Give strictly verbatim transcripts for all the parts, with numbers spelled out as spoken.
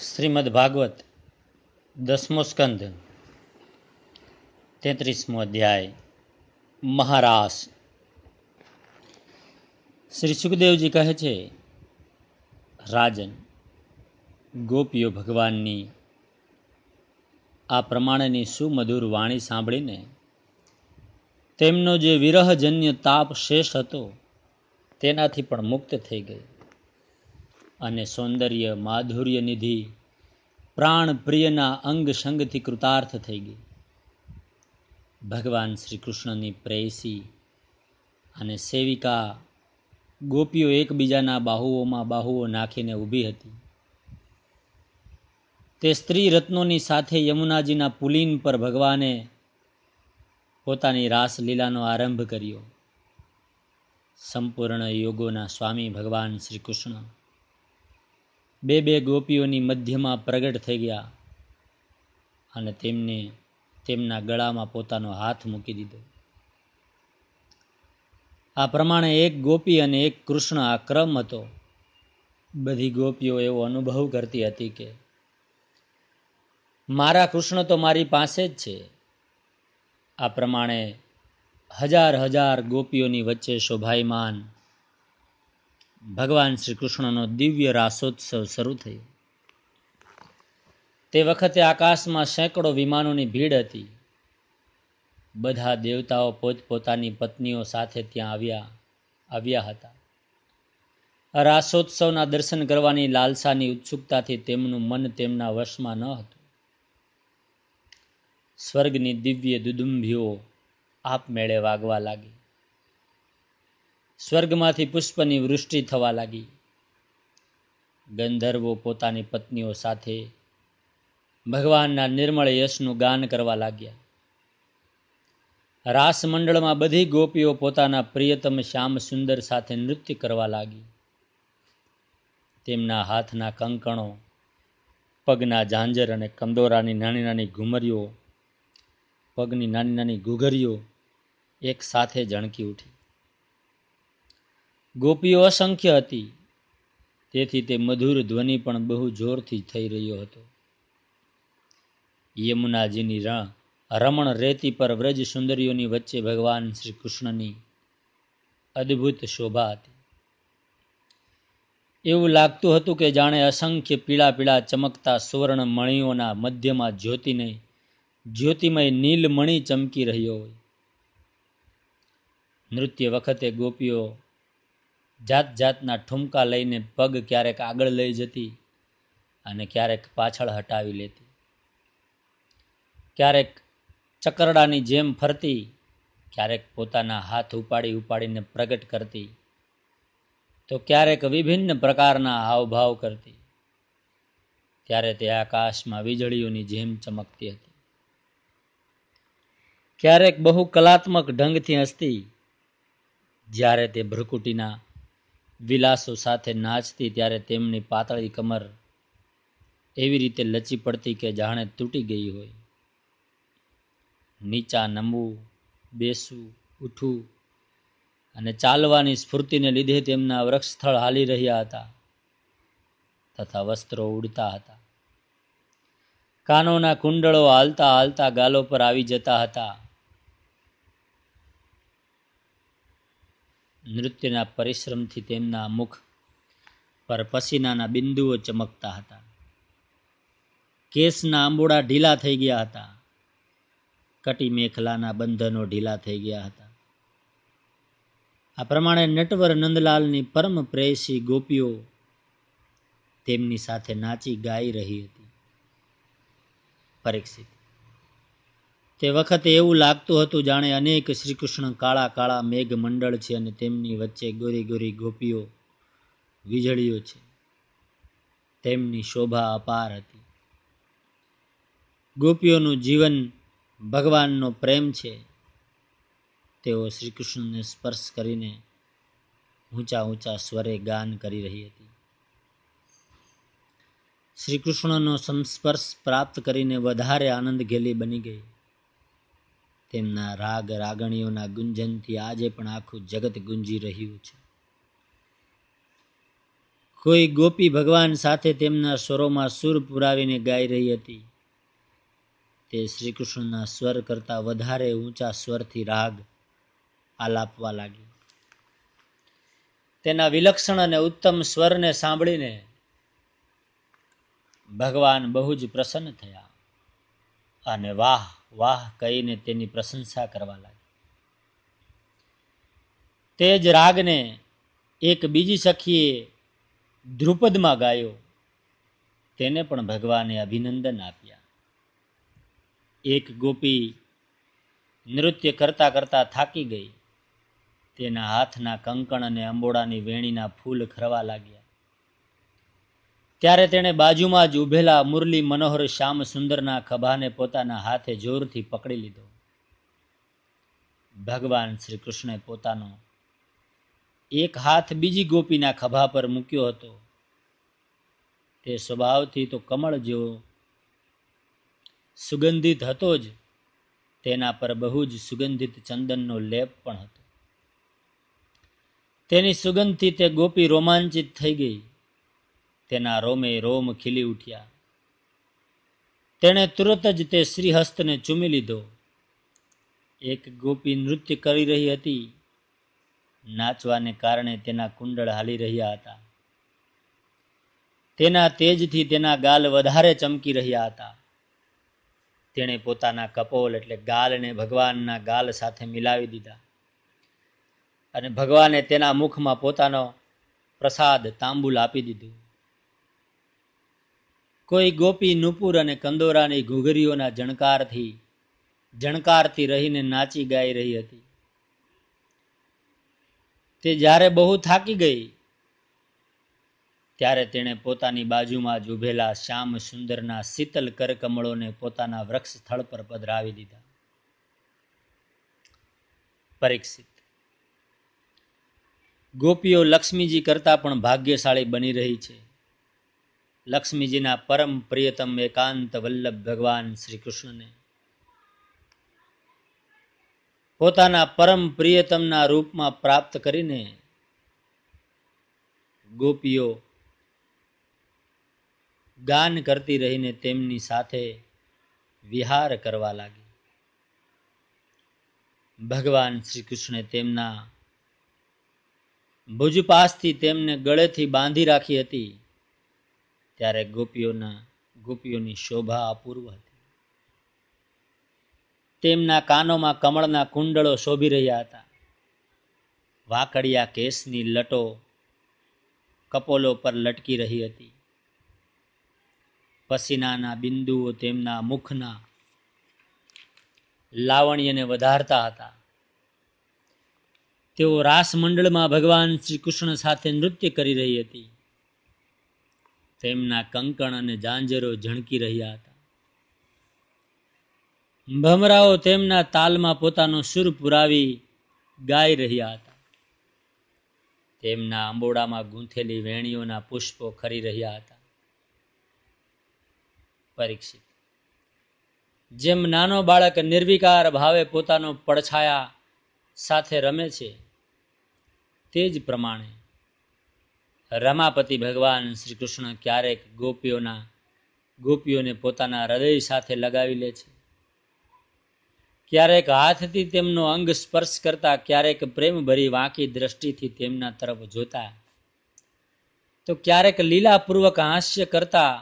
શ્રીમદ ભાગવત દસમો સ્કંદ તેત્રીસમો અધ્યાય મહારાસ. શ્રી સુખદેવજી કહે છે, રાજન, ગોપીઓ ભગવાનની આ પ્રમાણેની સુમધુર વાણી સાંભળીને તેમનો જે વિરહજન્ય તાપ શેષ હતો તેનાથી પણ મુક્ત થઈ ગઈ અને સૌંદર્ય માધુર્ય નિધિ પ્રાણ પ્રિયના અંગ સંગથી કૃતાર્થ થઈ ગઈ. ભગવાન શ્રી કૃષ્ણની પ્રેયસી અને સેવિકા ગોપીઓ એકબીજાના બાહુઓમાં બાહુઓ નાખીને ઊભી હતી. તે સ્ત્રી રત્નોની સાથે યમુનાજીના પુલીન પર ભગવાને પોતાની રાસલીલાનો આરંભ કર્યો. સંપૂર્ણ યોગોના સ્વામી ભગવાન શ્રી કૃષ્ણ બે બે ગોપીઓની મધ્યમાં પ્રગટ થઈ ગયા અને તેમને તેમના ગળામાં પોતાનો હાથ મૂકી દીધો. આ પ્રમાણે એક ગોપી અને એક કૃષ્ણ આ ક્રમ હતો. બધી ગોપીઓ એવો અનુભવ કરતી હતી કે મારા કૃષ્ણ તો મારી પાસે જ છે. આ પ્રમાણે હજાર હજાર ગોપીઓની વચ્ચે શોભાયમાન ભગવાન શ્રી કૃષ્ણનો દિવ્ય રાસોત્સવ શરૂ થયો. તે વખતે આકાશમાં સેંકડો વિમાનોની ભીડ હતી. બધા દેવતાઓ પોતપોતાની પત્નીઓ સાથે ત્યાં આવ્યા આવ્યા હતા. રાસોત્સવના દર્શન કરવાની લાલસાની ઉત્સુકતાથી તેમનું મન તેમના વશમાં ન હતું. સ્વર્ગની દિવ્ય દુદુંભીઓ આપમેળે વાગવા લાગી. સ્વર્ગમાંથી પુષ્પની વૃષ્ટિ થવા લાગી. ગંધર્વો પોતાની પત્નીઓ સાથે ભગવાનના નિર્મળ યશનું ગાન કરવા લાગ્યા. રાસમંડળમાં બધી ગોપીઓ પોતાના પ્રિયતમ શ્યામ સુંદર સાથે નૃત્ય કરવા લાગી. તેમના હાથના કંકણો, પગના ઝાંઝર અને કંદોરાની નાની નાની ઘુમરીઓ, પગની નાની નાની ઘૂઘરીઓ એક સાથે ઝણકી ઉઠી. ગોપીઓ અસંખ્ય હતી, તેથી તે મધુર ધ્વનિ પણ બહુ જોરથી થઈ રહ્યો હતો. યમુનાજીની રણ રમણ રેતી પર વ્રજ સુંદરીઓની વચ્ચે ભગવાન શ્રી કૃષ્ણની અદ્ભુત શોભા હતી. એવું લાગતું હતું કે જાણે અસંખ્ય પીળા પીળા ચમકતા સુવર્ણ મણીઓના મધ્યમાં જ્યોતિને જ્યોતિમય નીલમણી ચમકી રહ્યો હોય. નૃત્ય વખતે ગોપીઓ જાત જાતના ઠુમકા લઈને પગ ક્યારેક આગળ લઈ જતી અને ક્યારેક પાછળ હટાવી લેતી. ક્યારેક ચકરડાની જેમ ફરતી, ક્યારેક પોતાના હાથ ઉપાડી ઉપાડીને પ્રગટ કરતી, તો ક્યારેક વિભિન્ન પ્રકારના હાવભાવ કરતી. ત્યારે તે આકાશમાં વીજળીઓની જેમ ચમકતી હતી. ક્યારેક બહુ કલાત્મક ઢંગથી હસતી. જ્યારે તે ભ્રુકુટીના વિલાસો સાથે નાચતી ત્યારે તેમની પાતળી કમર એવી રીતે લચી પડતી કે જાણે તૂટી ગઈ હોય. નીચા નમવું, બેસવું, ઉઠવું અને ચાલવાની સ્ફૂર્તિને લીધે તેમના વક્ષસ્થળ હાલી રહ્યા હતા તથા વસ્ત્રો ઉડતા હતા. કાનોના કુંડળો હાલતા હાલતા ગાલો પર આવી જતા હતા. નૃત્યના પરિશ્રમથી તેમના મુખ પર પસીનાના બિંદુઓ ચમકતા હતા. કેસના આંબોડા ઢીલા થઈ ગયા હતા. કટી મેખલાના બંધનો ઢીલા થઈ ગયા હતા. આ પ્રમાણે નટવર નંદલાલની પરમ પ્રેયસી ગોપીઓ તેમની સાથે નાચી ગાઈ રહી હતી. પરીક્ષિત, તે વખતે એવું લાગતું હતું જાણે અનેક શ્રી કૃષ્ણ કાળા કાળા મેઘ મંડળ છે અને તેમની વચ્ચે ગોરી ગોરી ગોપીઓ વીજળીઓ છે. તેમની શોભા અપાર હતી. ગોપીઓનું જીવન ભગવાનનો પ્રેમ છે. તેઓ શ્રી કૃષ્ણને સ્પર્શ કરીને ઊંચા ઊંચા સ્વરે ગાન કરી રહી હતી. શ્રી કૃષ્ણનો સંસ્પર્શ પ્રાપ્ત કરીને વધારે આનંદ ઘેલી બની ગઈ. તેમના રાગ રાગણીઓના ગુંજનથી આજે પણ આખું જગત ગુંજી રહ્યું છે. કોઈ ગોપી ભગવાન સાથે તેમના સ્વરોમાં સુર પુરાવીને ગાઈ રહી હતી. તે શ્રી કૃષ્ણના સ્વર કરતાં વધારે ઊંચા સ્વરથી રાગ આલાપવા લાગી. તેના વિલક્ષણ અને ઉત્તમ સ્વરને સાંભળીને ભગવાન બહુ જ પ્રસન્ન થયા અને વાહ વાહ કહીને તેની પ્રશંસા કરવા લાગ્યા. તે જ રાગને એક બીજી સખીએ ધ્રુપદમાં ગાયો. તેને પણ ભગવાને અભિનંદન આપ્યા. એક ગોપી નૃત્ય કરતા કરતા થાકી ગઈ. તેના હાથના કંકણ અને અંબોડાની વેણીના ફૂલ ખરવા લાગ્યા. ત્યારે તેણે બાજુમાં જ ઊભેલા મુરલી મનોહર શ્યામ સુંદરના ખભાને પોતાના હાથે જોરથી પકડી લીધો. ભગવાન શ્રી કૃષ્ણે પોતાનો એક હાથ બીજી ગોપીના ખભા પર મૂક્યો હતો. તે સ્વભાવથી તો કમળ જેવો સુગંધિત હતો જ, તેના પર બહુ જ સુગંધિત ચંદનનો લેપ પણ હતો. તેની સુગંધથી તે ગોપી રોમાંચિત થઈ ગઈ. તેના રોમે રોમ ખીલી ઉઠ્યા. તેણે તુરત જ તે શ્રીહસ્તને ચૂમી લીધો. એક ગોપી નૃત્ય કરી રહી હતી. નાચવાને કારણે તેના કુંડળ હાલી રહ્યા હતા. તેના તેજથી તેના ગાલ વધારે ચમકી રહ્યા હતા. તેણે પોતાના કપોલ એટલે ગાલને ભગવાનના ગાલ સાથે મિલાવી દીધા અને ભગવાને તેના મુખમાં પોતાનો પ્રસાદ તાંબુલ આપી દીધું. કોઈ ગોપી નુપુર અને કંદોરાની ઘૂઘરીઓના જણકારથી જણકારતી રહીને નાચી ગાઈ રહી હતી. તે જ્યારે બહુ થાકી ગઈ ત્યારે તેણે પોતાની બાજુમાં જ ઊભેલા શ્યામ સુંદરના શીતલ કરકમળોને પોતાના વૃક્ષ સ્થળ પર પધરાવી દીધા. પરીક્ષિત, ગોપીઓ લક્ષ્મીજી કરતાં પણ ભાગ્યશાળી બની રહી છે. લક્ષ્મીજીના પરમ પ્રિયતમ એકાંત વલ્લભ ભગવાન શ્રી કૃષ્ણને પોતાના પરમ પ્રિયતમના રૂપમાં પ્રાપ્ત કરીને ગોપીઓ ગાન કરતી રહીને તેમની સાથે વિહાર કરવા લાગી. ભગવાન શ્રી કૃષ્ણે તેમના ભુજપાસથી તેમને ગળેથી બાંધી રાખી હતી. ત્યારે ગોપીઓના ગોપીઓની શોભા અપૂર્વ હતી. તેમના કાનોમાં કમળના કુંડળો શોભી રહ્યા હતા. વાકડિયા કેસની લટો કપોલો પર લટકી રહી હતી. પસીનાના બિંદુઓ તેમના મુખના લાવણ્યને વધારતા હતા. તેઓ રાસમંડળમાં ભગવાન શ્રી કૃષ્ણ સાથે નૃત્ય કરી રહી હતી. તેમના કંકણ અને ઝાંઝરો ઝણકી રહ્યા હતા. ભમરાઓ તેમના તાલમાં પોતાનો સુર પુરાવી ગાઈ રહ્યા હતા. તેમના અંબોડામાં ગૂંથેલી વેણીઓના પુષ્પો ખરી રહ્યા હતા. પરીક્ષિત, જેમ નાનો બાળક નિર્વિકાર ભાવે પોતાનો પડછાયા સાથે રમે છે, તે જ પ્રમાણે રમાપતિ ભગવાન શ્રી કૃષ્ણ ક્યારેક ગોપીઓના ગોપીઓને પોતાના હૃદય સાથે લગાવી લે છે. ક્યારેક હાથથી તેમનો અંગ સ્પર્શ કરતા, ક્યારેક પ્રેમ ભરી વાંકી દ્રષ્ટિથી તેમના તરફ જોતા, તો ક્યારેક લીલાપૂર્વક હાસ્ય કરતા.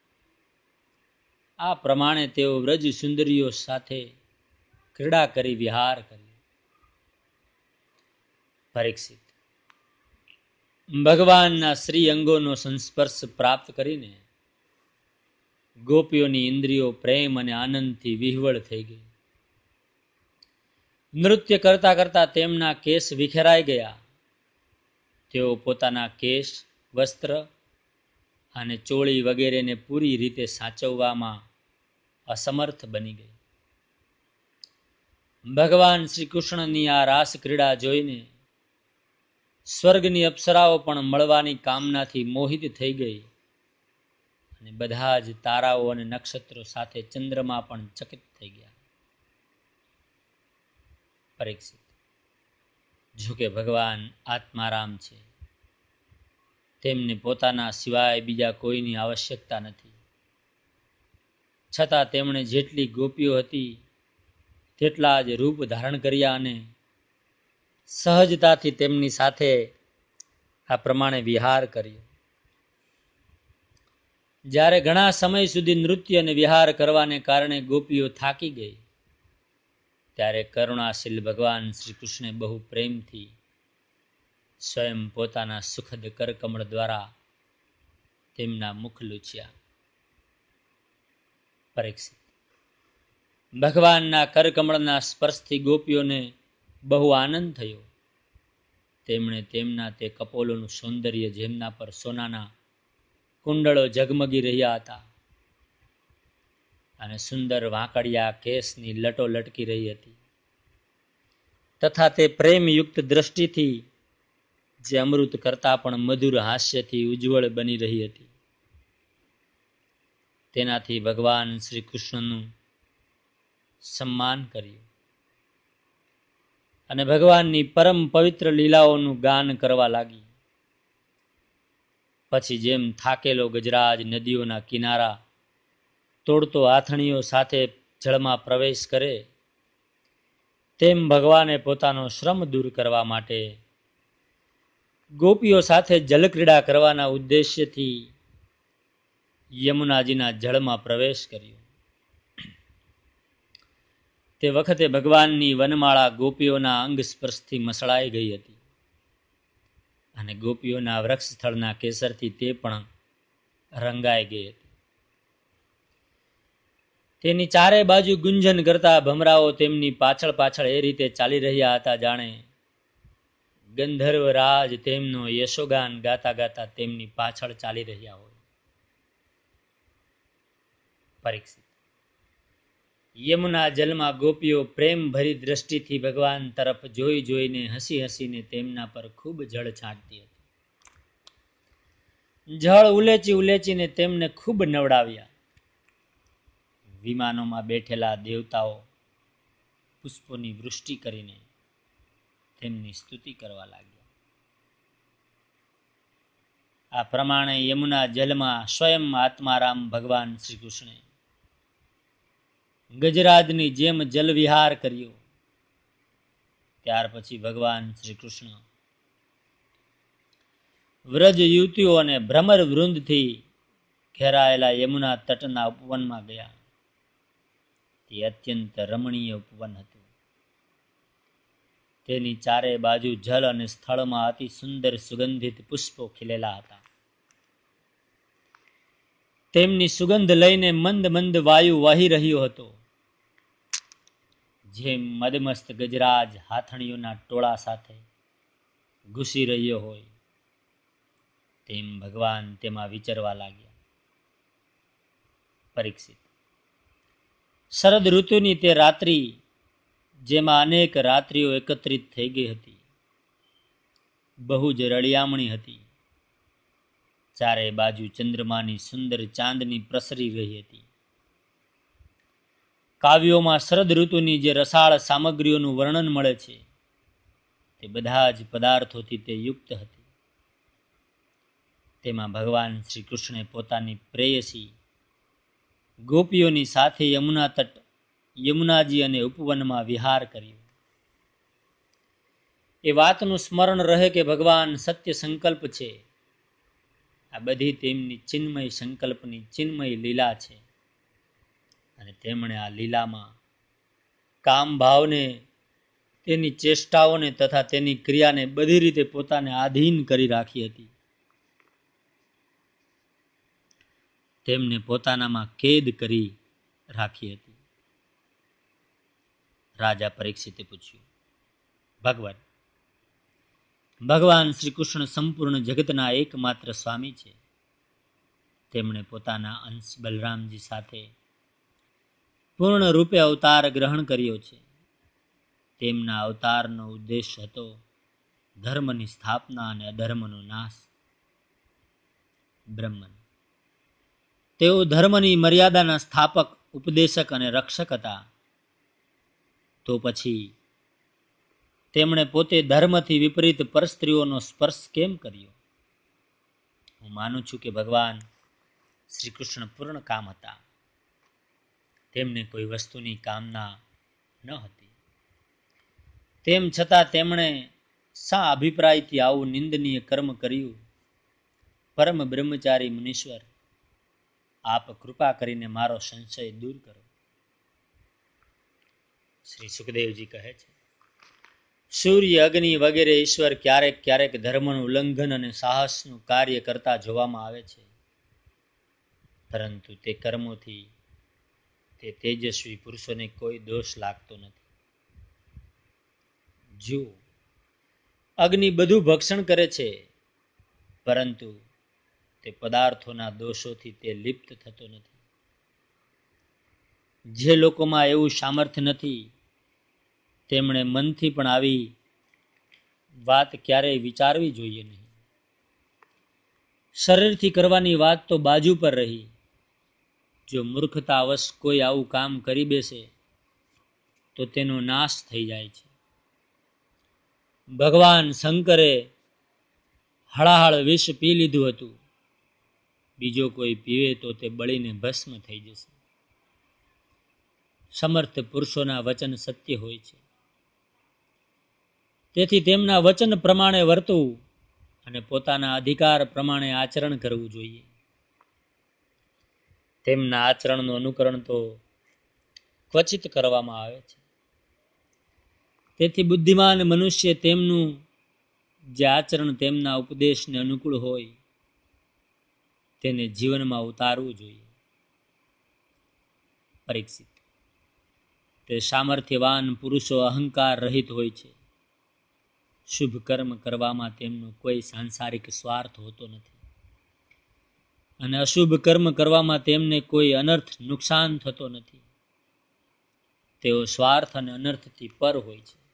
આ પ્રમાણે તેઓ વ્રજ સુંદરીઓ સાથે ક્રીડા કરી વિહાર કરી. પરીક્ષિત, ભગવાનના શ્રી અંગોનો સંસ્પર્શ પ્રાપ્ત કરીને ગોપીઓની ઇન્દ્રિયો પ્રેમ અને આનંદથી વિહવળ થઈ ગઈ. નૃત્ય કરતા કરતા તેમના કેશ વિખેરાઈ ગયા. તેઓ પોતાના કેશ, વસ્ત્ર અને ચોળી વગેરેને પૂરી રીતે સાચવવામાં અસમર્થ બની ગઈ. ભગવાન શ્રી કૃષ્ણની આ રાસ ક્રીડા જોઈને સ્વર્ગની અપ્સરાઓ પણ મળવાની કામનાથી મોહિત થઈ ગઈ અને બધા જ તારાઓ અને નક્ષત્રો સાથે ચંદ્રમા પણ ચકિત થઈ ગયા. પરીક્ષિત, જો કે ભગવાન આત્મારામ છે, તેમને પોતાના સિવાય બીજા કોઈની આવશ્યકતા નથી. છતાં તેમણે જેટલી ગોપીઓ હતી તેટલા જ રૂપ ધારણ કર્યા અને સહજતાથી તેમની સાથે આ પ્રમાણે વિહાર કર્યો. જ્યારે ઘણા સમય સુધી નૃત્ય અને વિહાર કરવાને કારણે ગોપીઓ થાકી ગઈ, ત્યારે કરુણાશીલ ભગવાન શ્રી કૃષ્ણે બહુ પ્રેમથી સ્વયં પોતાના સુખદ કરકમળ દ્વારા તેમના મુખ લૂછ્યા. પરીક્ષિત, ભગવાનના કરકમળના સ્પર્શથી ગોપીઓને બહુ આનંદ થયો. તેમણે તેમના તે કપોલોનું સૌંદર્ય, જેમના પર સોનાના કુંડળો ઝગમગી રહ્યા હતા અને સુંદર વાંકડિયા કેસની લટો લટકી રહી હતી, તથા તે પ્રેમયુક્ત દ્રષ્ટિથી જે અમૃત કરતા પણ મધુર હાસ્યથી ઉજ્જવળ બની રહી હતી, તેનાથી ભગવાન શ્રી કૃષ્ણનું સન્માન કર્યું અને ભગવાનની પરમ પવિત્ર લીલાઓનું ગાન કરવા લાગી. પછી જેમ થાકેલો ગજરાજ નદીઓના કિનારા તોડતો આથણીઓ સાથે જળમાં પ્રવેશ કરે, તેમ ભગવાને પોતાનો શ્રમ દૂર કરવા માટે ગોપીઓ સાથે જલક્રીડા કરવાના ઉદ્દેશ્યથી યમુનાજીના જળમાં પ્રવેશ કર્યો. તે વખતે ભગવાનની વનમાળા ગોપીઓના અંગ સ્પર્શથી મસળાઈ ગઈ હતી અને ગોપીઓના વૃક્ષ સ્થળના કેસરથી તે પણ રંગાઈ ગઈ હતી. તેની ચારે બાજુ ગુંજન કરતા ભમરાઓ તેમની પાછળ પાછળ એ રીતે ચાલી રહ્યા હતા, જાણે ગંધર્વ રાજ તેમનો યશોગાન ગાતા ગાતા તેમની પાછળ ચાલી રહ્યા હોય. પરીક્ષિત, યમુના જલમાં ગોપીઓ પ્રેમ ભરી દ્રષ્ટિથી ભગવાન તરફ જોઈ જોઈને હસી હસીને તેમના પર ખૂબ જળ છાંટતી હતી. જળ ઉલેચી ઉલેચીને તેમને ખૂબ નવડાવ્યા. વિમાનોમાં બેઠેલા દેવતાઓ પુષ્પોની વૃષ્ટિ કરીને તેમની સ્તુતિ કરવા લાગ્યા. આ પ્રમાણે યમુના જલમાં સ્વયં આત્મારામ ભગવાન શ્રી કૃષ્ણે ગજરાજની જેમ જલવિહાર કર્યો. ત્યાર પછી ભગવાન શ્રી કૃષ્ણ વ્રજ યુવતીઓ અને ભ્રમર વૃંદથી ઘેરાયેલા યમુના તટના ઉપવનમાં ગયા. તે અત્યંત રમણીય ઉપવન હતું. તેની ચારે બાજુ જલ અને સ્થળમાં અતિ સુંદર સુગંધિત પુષ્પો ખીલેલા હતા. તેમની સુગંધ લઈને મંદ મંદ વાયુ વહી રહ્યો હતો. જેમ મદમસ્ત ગજરાજ હાથણીઓના ટોળા સાથે ઘૂસી રહ્યો હોય, તેમ ભગવાન તેમાં વિચરવા લાગ્યા. પરીક્ષિત, શરદ ઋતુની તે રાત્રિ, જેમાં અનેક રાત્રિઓ એકત્રિત થઈ ગઈ હતી, બહુ જ રળિયામણી હતી. ચારે બાજુ ચંદ્રમાની સુંદર ચાંદની પ્રસરી રહી હતી. કાવ્યોમાં શરદ ઋતુની જે રસાળ સામગ્રીઓનું વર્ણન મળે છે, તે બધા જ પદાર્થોથી તે યુક્ત હતી. તેમાં ભગવાન શ્રી કૃષ્ણે પોતાની પ્રેયસી ગોપીઓની સાથે યમુના તટ, યમુનાજી અને ઉપવનમાં વિહાર કર્યો. એ વાતનું સ્મરણ રહે કે ભગવાન સત્ય સંકલ્પ છે. આ બધી તેમની ચિન્મય સંકલ્પની ચિન્મય લીલા છે અને તેમણે આ લીલામાં કામ ભાવને, તેની ચેષ્ટાઓને તથા તેની ક્રિયાને બધી રીતે પોતાને આધીન કરી રાખી હતી. તેમને પોતાનામાં કેદ કરી રાખી હતી. રાજા પરીક્ષિતે પૂછ્યું, ભગવાન ભગવાન શ્રી કૃષ્ણ સંપૂર્ણ જગતના એકમાત્ર સ્વામી છે. તેમણે પોતાના અંશ બલરામજી સાથે પૂર્ણ રૂપે અવતાર ગ્રહણ કર્યો છે. તેમના અવતારનો ઉદ્દેશ હતો ધર્મની સ્થાપના અને અધર્મનો નાશ. બ્રહ્મન, તેઓ ધર્મની મર્યાદાના સ્થાપક, ઉપદેશક અને રક્ષક હતા. તો પછી તેમણે પોતે ધર્મથી વિપરીત પરસ્ત્રીઓનો સ્પર્શ કેમ કર્યો? હું માનું છું કે ભગવાન શ્રી કૃષ્ણ પૂર્ણ કામ હતા. તેમને કોઈ વસ્તુની કામના ન હતી. તેમ છતાં તેમણે શા અભિપ્રાયથી આવું નિંદનીય કર્મ કર્યું? પરમ બ્રહ્મચારી મુનીશ્વર, આપ કૃપા કરીને મારો સંશય દૂર કરો. શ્રી સુખદેવજી કહે છે, સૂર્ય, અગ્નિ વગેરે ઈશ્વર ક્યારેક ક્યારેક ધર્મનું ઉલ્લંઘન અને સાહસનું કાર્ય કરતા જોવામાં આવે છે, પરંતુ તે કર્મોથી તે તેજસ્વી પુરુષોને કોઈ દોષ લાગતો નથી. જો અગ્નિ બધું ભક્ષણ કરે છે, પરંતુ તે પદાર્થોના દોષોથી તે લિપ્ત થતો નથી. જે લોકોમાં એવું સામર્થ્ય નથી, તેમણે મનથી પણ આવી વાત ક્યારેય વિચારવી જોઈએ નહીં. શરીરથી કરવાની વાત તો બાજુ પર રહી. જો મૂર્ખતાવશ કોઈ આવું કામ કરી બેસે તો તેનો નાશ થઈ જાય છે. ભગવાન શંકરે હળાહળ વિષ પી લીધું હતું. બીજો કોઈ પીવે તો તે બળીને ભસ્મ થઈ જશે. સમર્થ પુરુષોના વચન સત્ય હોય છે. તેથી તેમના વચન પ્રમાણે વર્તવું અને પોતાના અધિકાર પ્રમાણે આચરણ કરવું જોઈએ. તેમના આચરણનું અનુકરણ તો ક્વચિત કરવામાં આવે છે. તેથી બુદ્ધિમાન મનુષ્ય તેમનું જે આચરણ તેમના ઉપદેશને અનુકૂળ હોય તેને જીવનમાં ઉતારવું જોઈએ. પરીક્ષિત, તે સામર્થ્યવાન પુરુષો અહંકાર રહિત હોય છે. શુભ કર્મ કરવામાં તેમનો કોઈ સાંસારિક સ્વાર્થ હોતો નથી, અને અશુભ કર્મ કરવામાં તેમને કોઈ અનર્થ નુકસાન થતો નથી. તેઓ સ્વાર્થ અને અનર્થથી પર હોય છે.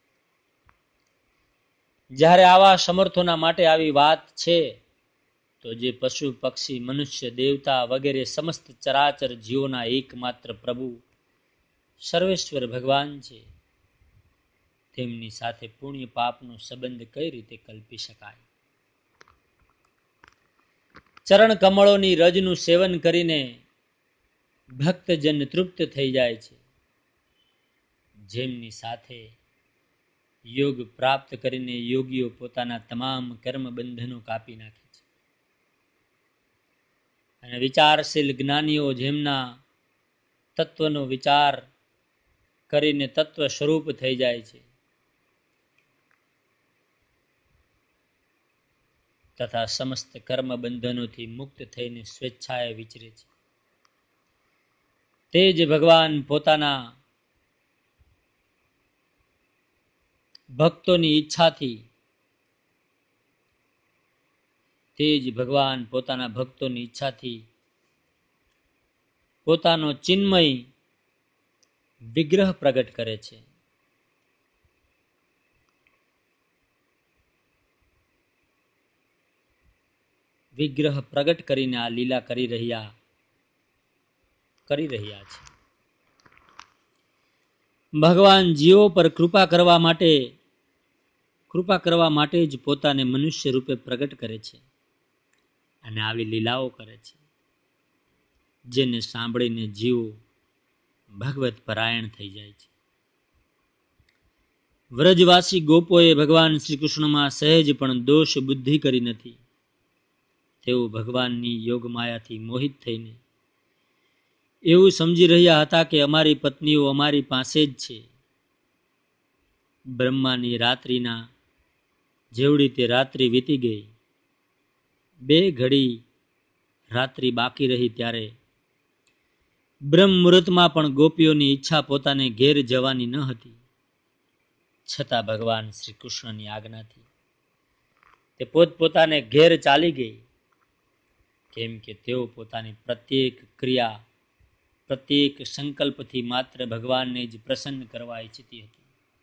જ્યારે આવા સમર્થોના માટે આવી વાત છે, તો જે પશુ, પક્ષી, મનુષ્ય, દેવતા વગેરે સમસ્ત ચરાચર જીવોના એકમાત્ર પ્રભુ સર્વેશ્વર ભગવાન છે, તેમની સાથે પુણ્ય પાપનો સંબંધ કઈ રીતે કલ્પી શકાય? ચરણ કમળોની રજનું સેવન કરીને ભક્તજન તૃપ્ત થઈ જાય છે. જેમની સાથે યોગ પ્રાપ્ત કરીને યોગીઓ પોતાના તમામ કર્મ બંધનો કાપી નાખે છે, અને વિચારશીલ જ્ઞાનીઓ જેમના તત્વનો વિચાર કરીને તત્વ સ્વરૂપ થઈ જાય છે, તથા સમસ્ત કર્મ બંધનોથી મુક્ત થઈને સ્વેચ્છાએ વિચરે છે. તે જ ભગવાન પોતાના ભક્તોની ઈચ્છાથી તે જ ભગવાન પોતાના ભક્તોની ઈચ્છાથી પોતાનો ચિન્મય વિગ્રહ પ્રગટ કરે છે. વિગ્રહ પ્રગટ કરીને આ લીલા કરી રહ્યા કરી રહ્યા છે. ભગવાન જીવો પર કૃપા કરવા માટે કૃપા કરવા માટે જ પોતાને મનુષ્ય રૂપે પ્રગટ કરે છે અને આવી લીલાઓ કરે છે, જેને સાંભળીને જીવો ભગવત પરાયણ થઈ જાય છે. વ્રજવાસી ગોપોએ ભગવાન શ્રી કૃષ્ણમાં સહેજ પણ દોષ બુદ્ધિ કરી નથી. તેઓ ભગવાનની યોગ માયાથી મોહિત થઈને એવું સમજી રહ્યા હતા કે અમારી પત્નીઓ અમારી પાસે જ છે. બ્રહ્માની રાત્રિના જેવડી તે રાત્રિ વીતી ગઈ, બે ઘડી રાત્રિ બાકી રહી ત્યારે બ્રહ્મ મુહૂર્તમાં પણ ગોપીઓની ઈચ્છા પોતાને ઘેર જવાની ન હતી. છતાં ભગવાન શ્રી કૃષ્ણની આજ્ઞાથી તે પોતપોતાને ઘેર ચાલી ગઈ, કેમ કે તેઓ પોતાની પ્રત્યેક ક્રિયા, પ્રત્યેક સંકલ્પથી માત્ર ભગવાનને જ પ્રસન્ન કરવા ઈચ્છતી હતી.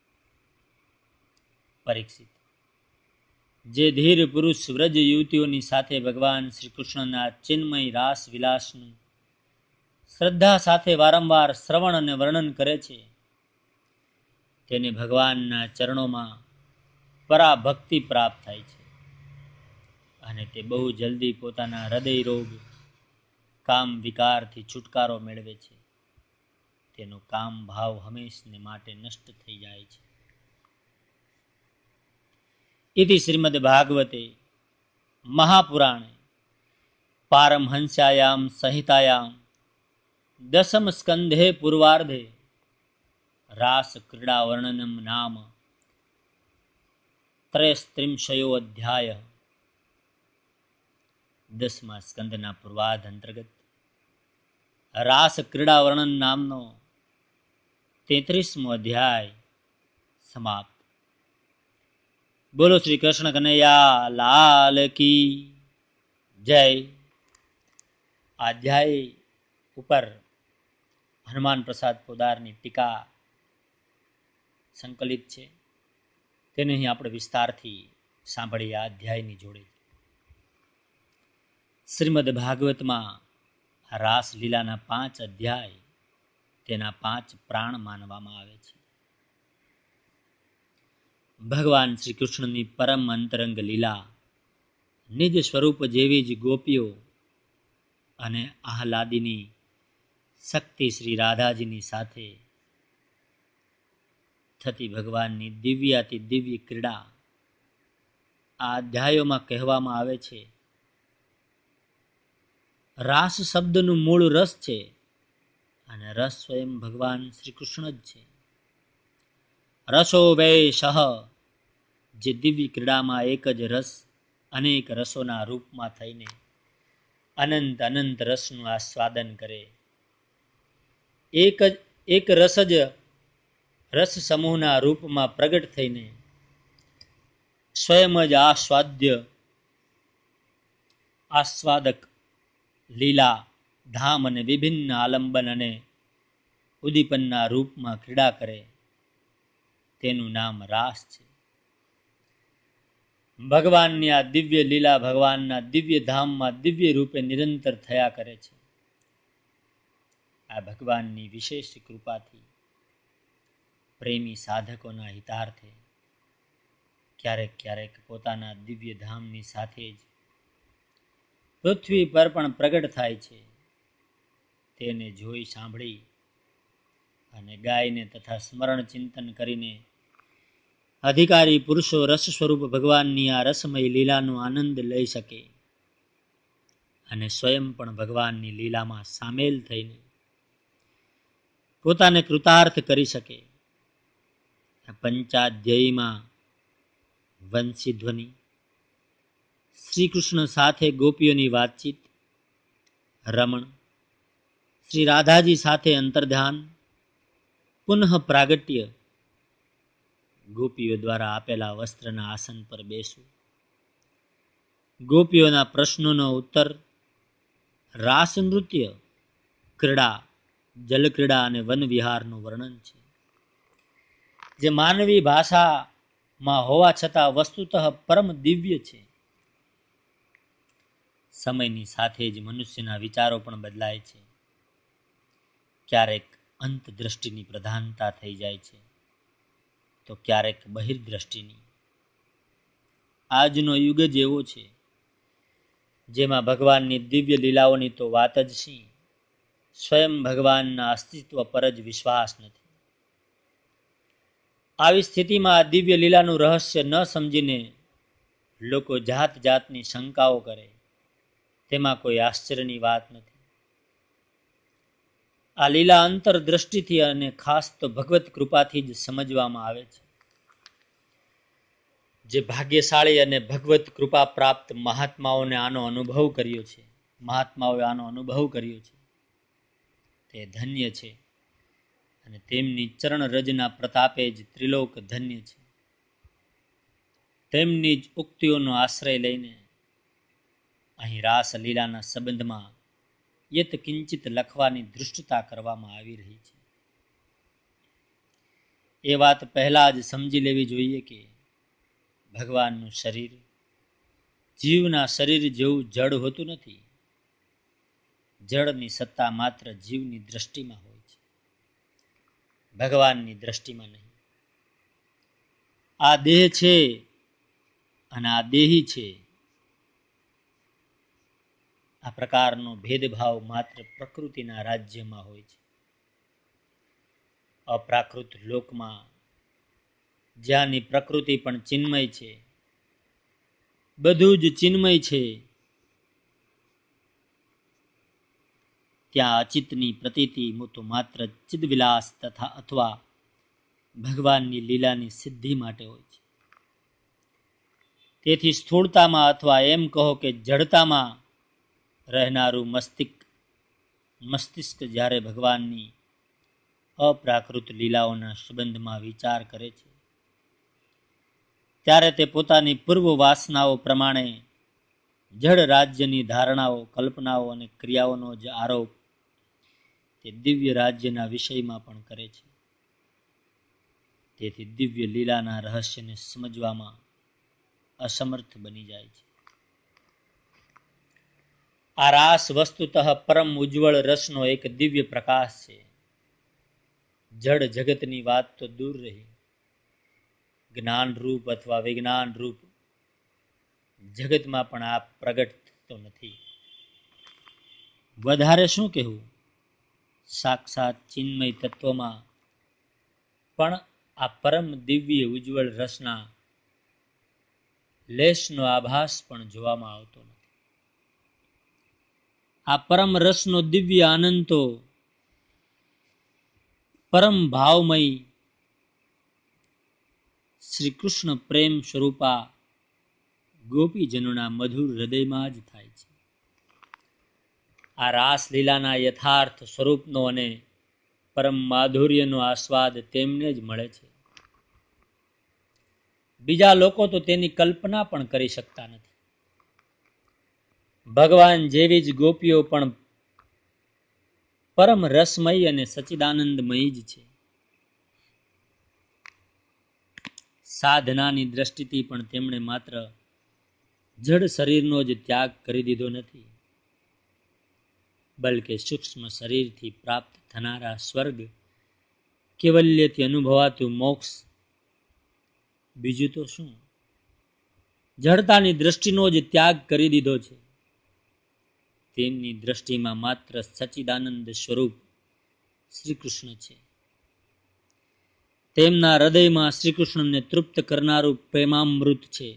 પરીક્ષિત, જે ધીર પુરુષ વ્રજ યુવતીઓની સાથે ભગવાન શ્રી કૃષ્ણના ચિન્મય રાસ વિલાસનું શ્રદ્ધા સાથે વારંવાર શ્રવણ અને વર્ણન કરે છે, તેને ભગવાનના ચરણોમાં પરાભક્તિ પ્રાપ્ત થાય છે અને તે બહુ જલ્દી પોતાના હૃદય રોગ કામ વિકારથી છુટકારો મેળવે છે. તેનો કામ ભાવ હંમેશને માટે નષ્ટ થઈ જાય છે. ઇતિ શ્રીમદ ભાગવતે મહાપુરાણે પારમહંસ્યાયામ સંહિતાયામ દસમ સ્કંધે પૂર્વાર્ધે રાસ ક્રીડા વર્ણનમ નામ ત્રયસ્ત્રિંશયો અધ્યાય. દસમા સ્કંદના પૂર્વાર્ધ અંતર્ગત રાસ ક્રીડા વર્ણન નામનો તેત્રીસમો અધ્યાય સમાપ્ત. બોલો શ્રી કૃષ્ણ કનૈયા લાલ કી જય. અધ્યાય ઉપર હનુમાન પ્રસાદ પોદારની ટીકા સંકલિત છે. તેને અહીં આપણે વિસ્તારથી સાંભળી આ અધ્યાયની જોડે. શ્રીમદ ભાગવતમાં રાસલીલાના પાંચ અધ્યાય તેના પાંચ પ્રાણ માનવામાં આવે છે. ભગવાન શ્રી કૃષ્ણની પરમ અંતરંગ લીલા નિજ સ્વરૂપ જેવી જ ગોપીઓ અને આહલાદીની શક્તિ શ્રી રાધાજીની સાથે થતી ભગવાનની દિવ્યાતિ દિવ્ય ક્રીડા આ અધ્યાયોમાં કહેવામાં આવે છે. રાસ શબ્દનું મૂળ રસ છે અને રસ સ્વયં ભગવાન શ્રી કૃષ્ણ જ છે. રસો વૈશઃ, જે દિવ્ય ક્રીડામાં એક જ રસ અનેક રસોના રૂપમાં થઈને અનંત અનંત રસનું આસ્વાદન કરે. એક જ એક રસ જ રસ સમૂહના રૂપમાં પ્રગટ થઈને સ્વયં જ આસ્વાદ્ય આસ્વાદક લીલા ધામ અને વિભિન્ન આલંબન અને ઉદ્દીપનના રૂપમાં ક્રીડા કરે તેનું નામ રાસ છે. ભગવાનની આ દિવ્ય લીલા ભગવાનના દિવ્ય ધામમાં દિવ્ય રૂપે નિરંતર થયા કરે છે. આ ભગવાનની વિશેષ કૃપાથી પ્રેમી સાધકોના હિતાર્થે ક્યારેક ક્યારેક પોતાના દિવ્ય ધામની સાથે જ પૃથ્વી પર પણ પ્રગટ થાય છે. તેને જોઈ સાંભળી અને ગાયને તથા સ્મરણ ચિંતન કરીને અધિકારી પુરુષો રસ સ્વરૂપ ભગવાનની આ રસમય લીલાનો આનંદ લઈ શકે અને સ્વયં પણ ભગવાનની લીલામાં સામેલ થઈને પોતાને કૃતાર્થ કરી શકે. પંચાધ્યાયીમાં વંશી ધ્વનિ, શ્રી કૃષ્ણ સાથે ગોપીઓની વાતચીત, રમણ, શ્રી રાધાજી સાથે અંતર્ધ્યાન, પુનઃ પ્રાગટ્ય, ગોપીઓ દ્વારા આપેલા વસ્ત્રના આસન પર બેસવું, ગોપીઓના પ્રશ્નોનો ઉત્તર, રાસ નૃત્ય, ક્રીડા, જલક્રીડા અને વન વિહારનું વર્ણન છે. જે માનવી ભાષામાં હોવા છતાં વસ્તુતઃ પરમ દિવ્ય છે. સમયની સાથે જ મનુષ્યના વિચારો પણ બદલાય છે. ક્યારેક અંતદ્રષ્ટિની પ્રધાનતા થઈ જાય છે તો ક્યારેક બહિર્દ્રષ્ટિની. આજનો યુગ જ એવો છે જેમાં ભગવાનની દિવ્ય લીલાઓની તો વાત જ શી, સ્વયં ભગવાનના અસ્તિત્વ પર જ વિશ્વાસ નથી. આવી સ્થિતિમાં આ દિવ્ય લીલાનું રહસ્ય ન સમજીને લોકો જાત જાતની શંકાઓ કરે તેમાં કોઈ આશ્ચર્યની વાત નથી. આ લીલા અંતરદ્રષ્ટિથી અને ખાસ તો ભગવત કૃપાથી જ સમજવામાં આવે છે. જે ભાગ્યશાળી અને ભગવત કૃપા પ્રાપ્ત મહાત્માઓને આનો અનુભવ કર્યો છે મહાત્માઓએ આનો અનુભવ કર્યો છે તે ધન્ય છે અને તેમની ચરણ રજના પ્રતાપે જ ત્રિલોક ધન્ય છે. તેમની જ ઉક્તિઓનો આશ્રય લઈને અહીં રાસલીલાના સંબંધમાં યત કિંચિત લખવાની ધૃષ્ટતા કરવામાં આવી રહી છે. એ વાત પહેલા જ સમજી લેવી જોઈએ કે ભગવાનનું શરીર જીવના શરીર જેવું જડ હોતું નથી. જડની સત્તા માત્ર જીવની દ્રષ્ટિમાં હોય છે, ભગવાનની દ્રષ્ટિમાં નહીં. આ દેહ છે અને આ દેહી છે આ પ્રકારનો ભેદભાવ માત્ર પ્રકૃતિના રાજ્યમાં હોય છે. અપ્રાકૃત લોકમાં જ્યાંની પ્રકૃતિ પણ ચિન્મય છે, બધું જ ચિન્મય છે, ત્યાં અચિતની પ્રતીતિ તો માત્ર ચિદવિલાસ તથા અથવા ભગવાનની લીલાની સિદ્ધિ માટે હોય છે. તેથી સ્થૂળતામાં અથવા એમ કહો કે જડતામાં રહેનારું મસ્તિષ્ક મસ્તિષ્ક જ્યારે ભગવાનની અપ્રાકૃત લીલાઓના સંબંધમાં વિચાર કરે છે, ત્યારે તે પોતાની પૂર્વ વાસનાઓ પ્રમાણે જડ રાજ્યની ધારણાઓ, કલ્પનાઓ અને ક્રિયાઓનો જ આરોપ તે દિવ્ય રાજ્યના વિષયમાં પણ કરે છે. તેથી દિવ્ય લીલાના રહસ્યને સમજવામાં અસમર્થ બની જાય છે. આ રાસ વસ્તુતઃ પરમ ઉજ્જવળ રસનો એક દિવ્ય પ્રકાશ છે. જડ જગતની વાત તો દૂર રહી, જ્ઞાન રૂપ અથવા વિજ્ઞાન રૂપ જગતમાં પણ આ પ્રગટ થતો નથી. વધારે શું કહેવું, સાક્ષાત ચિન્મય તત્વમાં પણ આ પરમ દિવ્ય ઉજ્જવળ રસના લેશનો આભાસ પણ જોવામાં આવતો નથી. આ પરમ રસનો દિવ્ય આનંદ તો પરમ ભાવમય શ્રી કૃષ્ણ પ્રેમ સ્વરૂપા ગોપીજનોના મધુર હૃદયમાં જ થાય છે. આ રાસલીલાના યથાર્થ સ્વરૂપનો અને પરમ માધુર્યનો આસ્વાદ તેમને જ મળે છે. બીજા લોકો તો તેની કલ્પના પણ કરી શકતા નથી. ભગવાન જેવી જ ગોપીઓ પણ પરમ રસમય અને સચ્ચિદાનંદમય જ છે. સાધનાની દ્રષ્ટિથી પણ તેમણે માત્ર જડ શરીરનો જ ત્યાગ કરી દીધો નથી, બલકે સૂક્ષ્મ શરીરથી પ્રાપ્ત થનારા સ્વર્ગ, કેવલ્યથી અનુભવાતું મોક્ષ, બીજું તો શું, જડતાની દ્રષ્ટિનો જ ત્યાગ કરી દીધો છે. તેમની દ્રષ્ટિમાં માત્ર સચ્ચિદાનંદ સ્વરૂપ શ્રી કૃષ્ણ છે. તેમના હૃદયમાં શ્રી કૃષ્ણને તૃપ્ત કરનારું પ્રેમામૃત છે.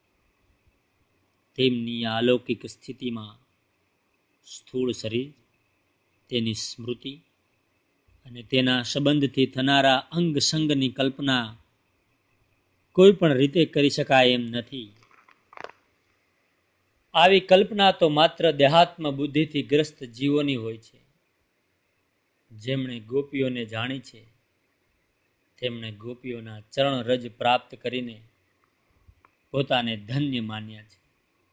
તેમની અલૌકિક સ્થિતિમાં સ્થૂળ શરીર, તેની સ્મૃતિ અને તેના સંબંધથી થનારા અંગ સંગની કલ્પના કોઈ પણ રીતે કરી શકાય એમ નથી. આવી કલ્પના તો માત્ર દેહાત્મ બુદ્ધિથી ગ્રસ્ત જીવોની હોય છે. જેમણે ગોપીઓને જાણી છે, તેમણે ગોપીઓના ચરણ રજ પ્રાપ્ત કરીને પોતાને ધન્ય માન્યા છે.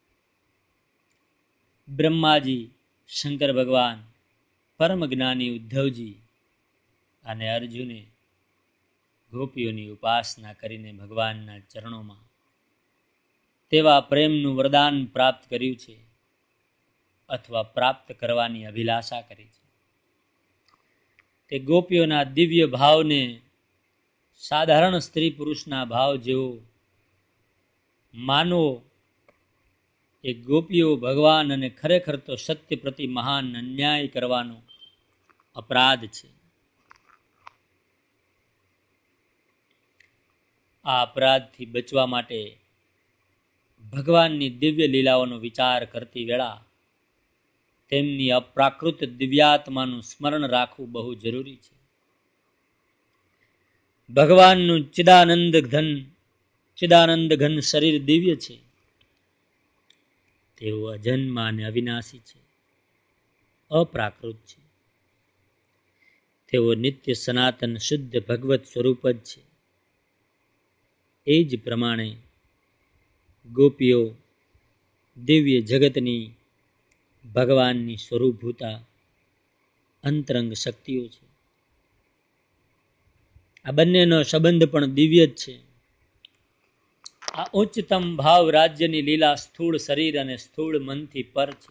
બ્રહ્માજી, શંકર ભગવાન, પરમ જ્ઞાની ઉદ્ધવજી અને અર્જુને ગોપીઓની ઉપાસના કરીને ભગવાનના ચરણોમાં તેવા પ્રેમનું વરદાન પ્રાપ્ત કર્યું છે અથવા પ્રાપ્ત કરવાની અભિલાષા કરી છે. તે ગોપીઓના દિવ્ય ભાવને સાધારણ સ્ત્રી પુરુષના ભાવ જેવો માનવો એ ગોપીઓ, ભગવાન અને ખરેખર તો સત્ય પ્રતિ મહાન અન્યાય કરવાનો અપરાધ છે. આ અપરાધથી બચવા માટે ભગવાનની દિવ્ય લીલાઓનો વિચાર કરતી વેળા તેમની અપ્રાકૃત દિવ્યાત્માનું સ્મરણ રાખવું બહુ જરૂરી છે. ભગવાનનું ચિદાનંદ ઘન ચિદાનંદ ઘન શરીર દિવ્ય છે. તેઓ અજન્મ અને અવિનાશી છે, અપ્રાકૃત છે. તેઓ નિત્ય સનાતન શુદ્ધ ભગવત સ્વરૂપ જ છે. એ જ પ્રમાણે ગોપીઓ દિવ્ય જગતની ભગવાનની સ્વરૂપભૂતા અંતરંગ શક્તિઓ છે. આ બંનેનો સંબંધ પણ દિવ્ય જ છે. આ ઉચ્ચતમ ભાવ રાજ્યની લીલા સ્થૂળ શરીર અને સ્થૂળ મનથી પર છે.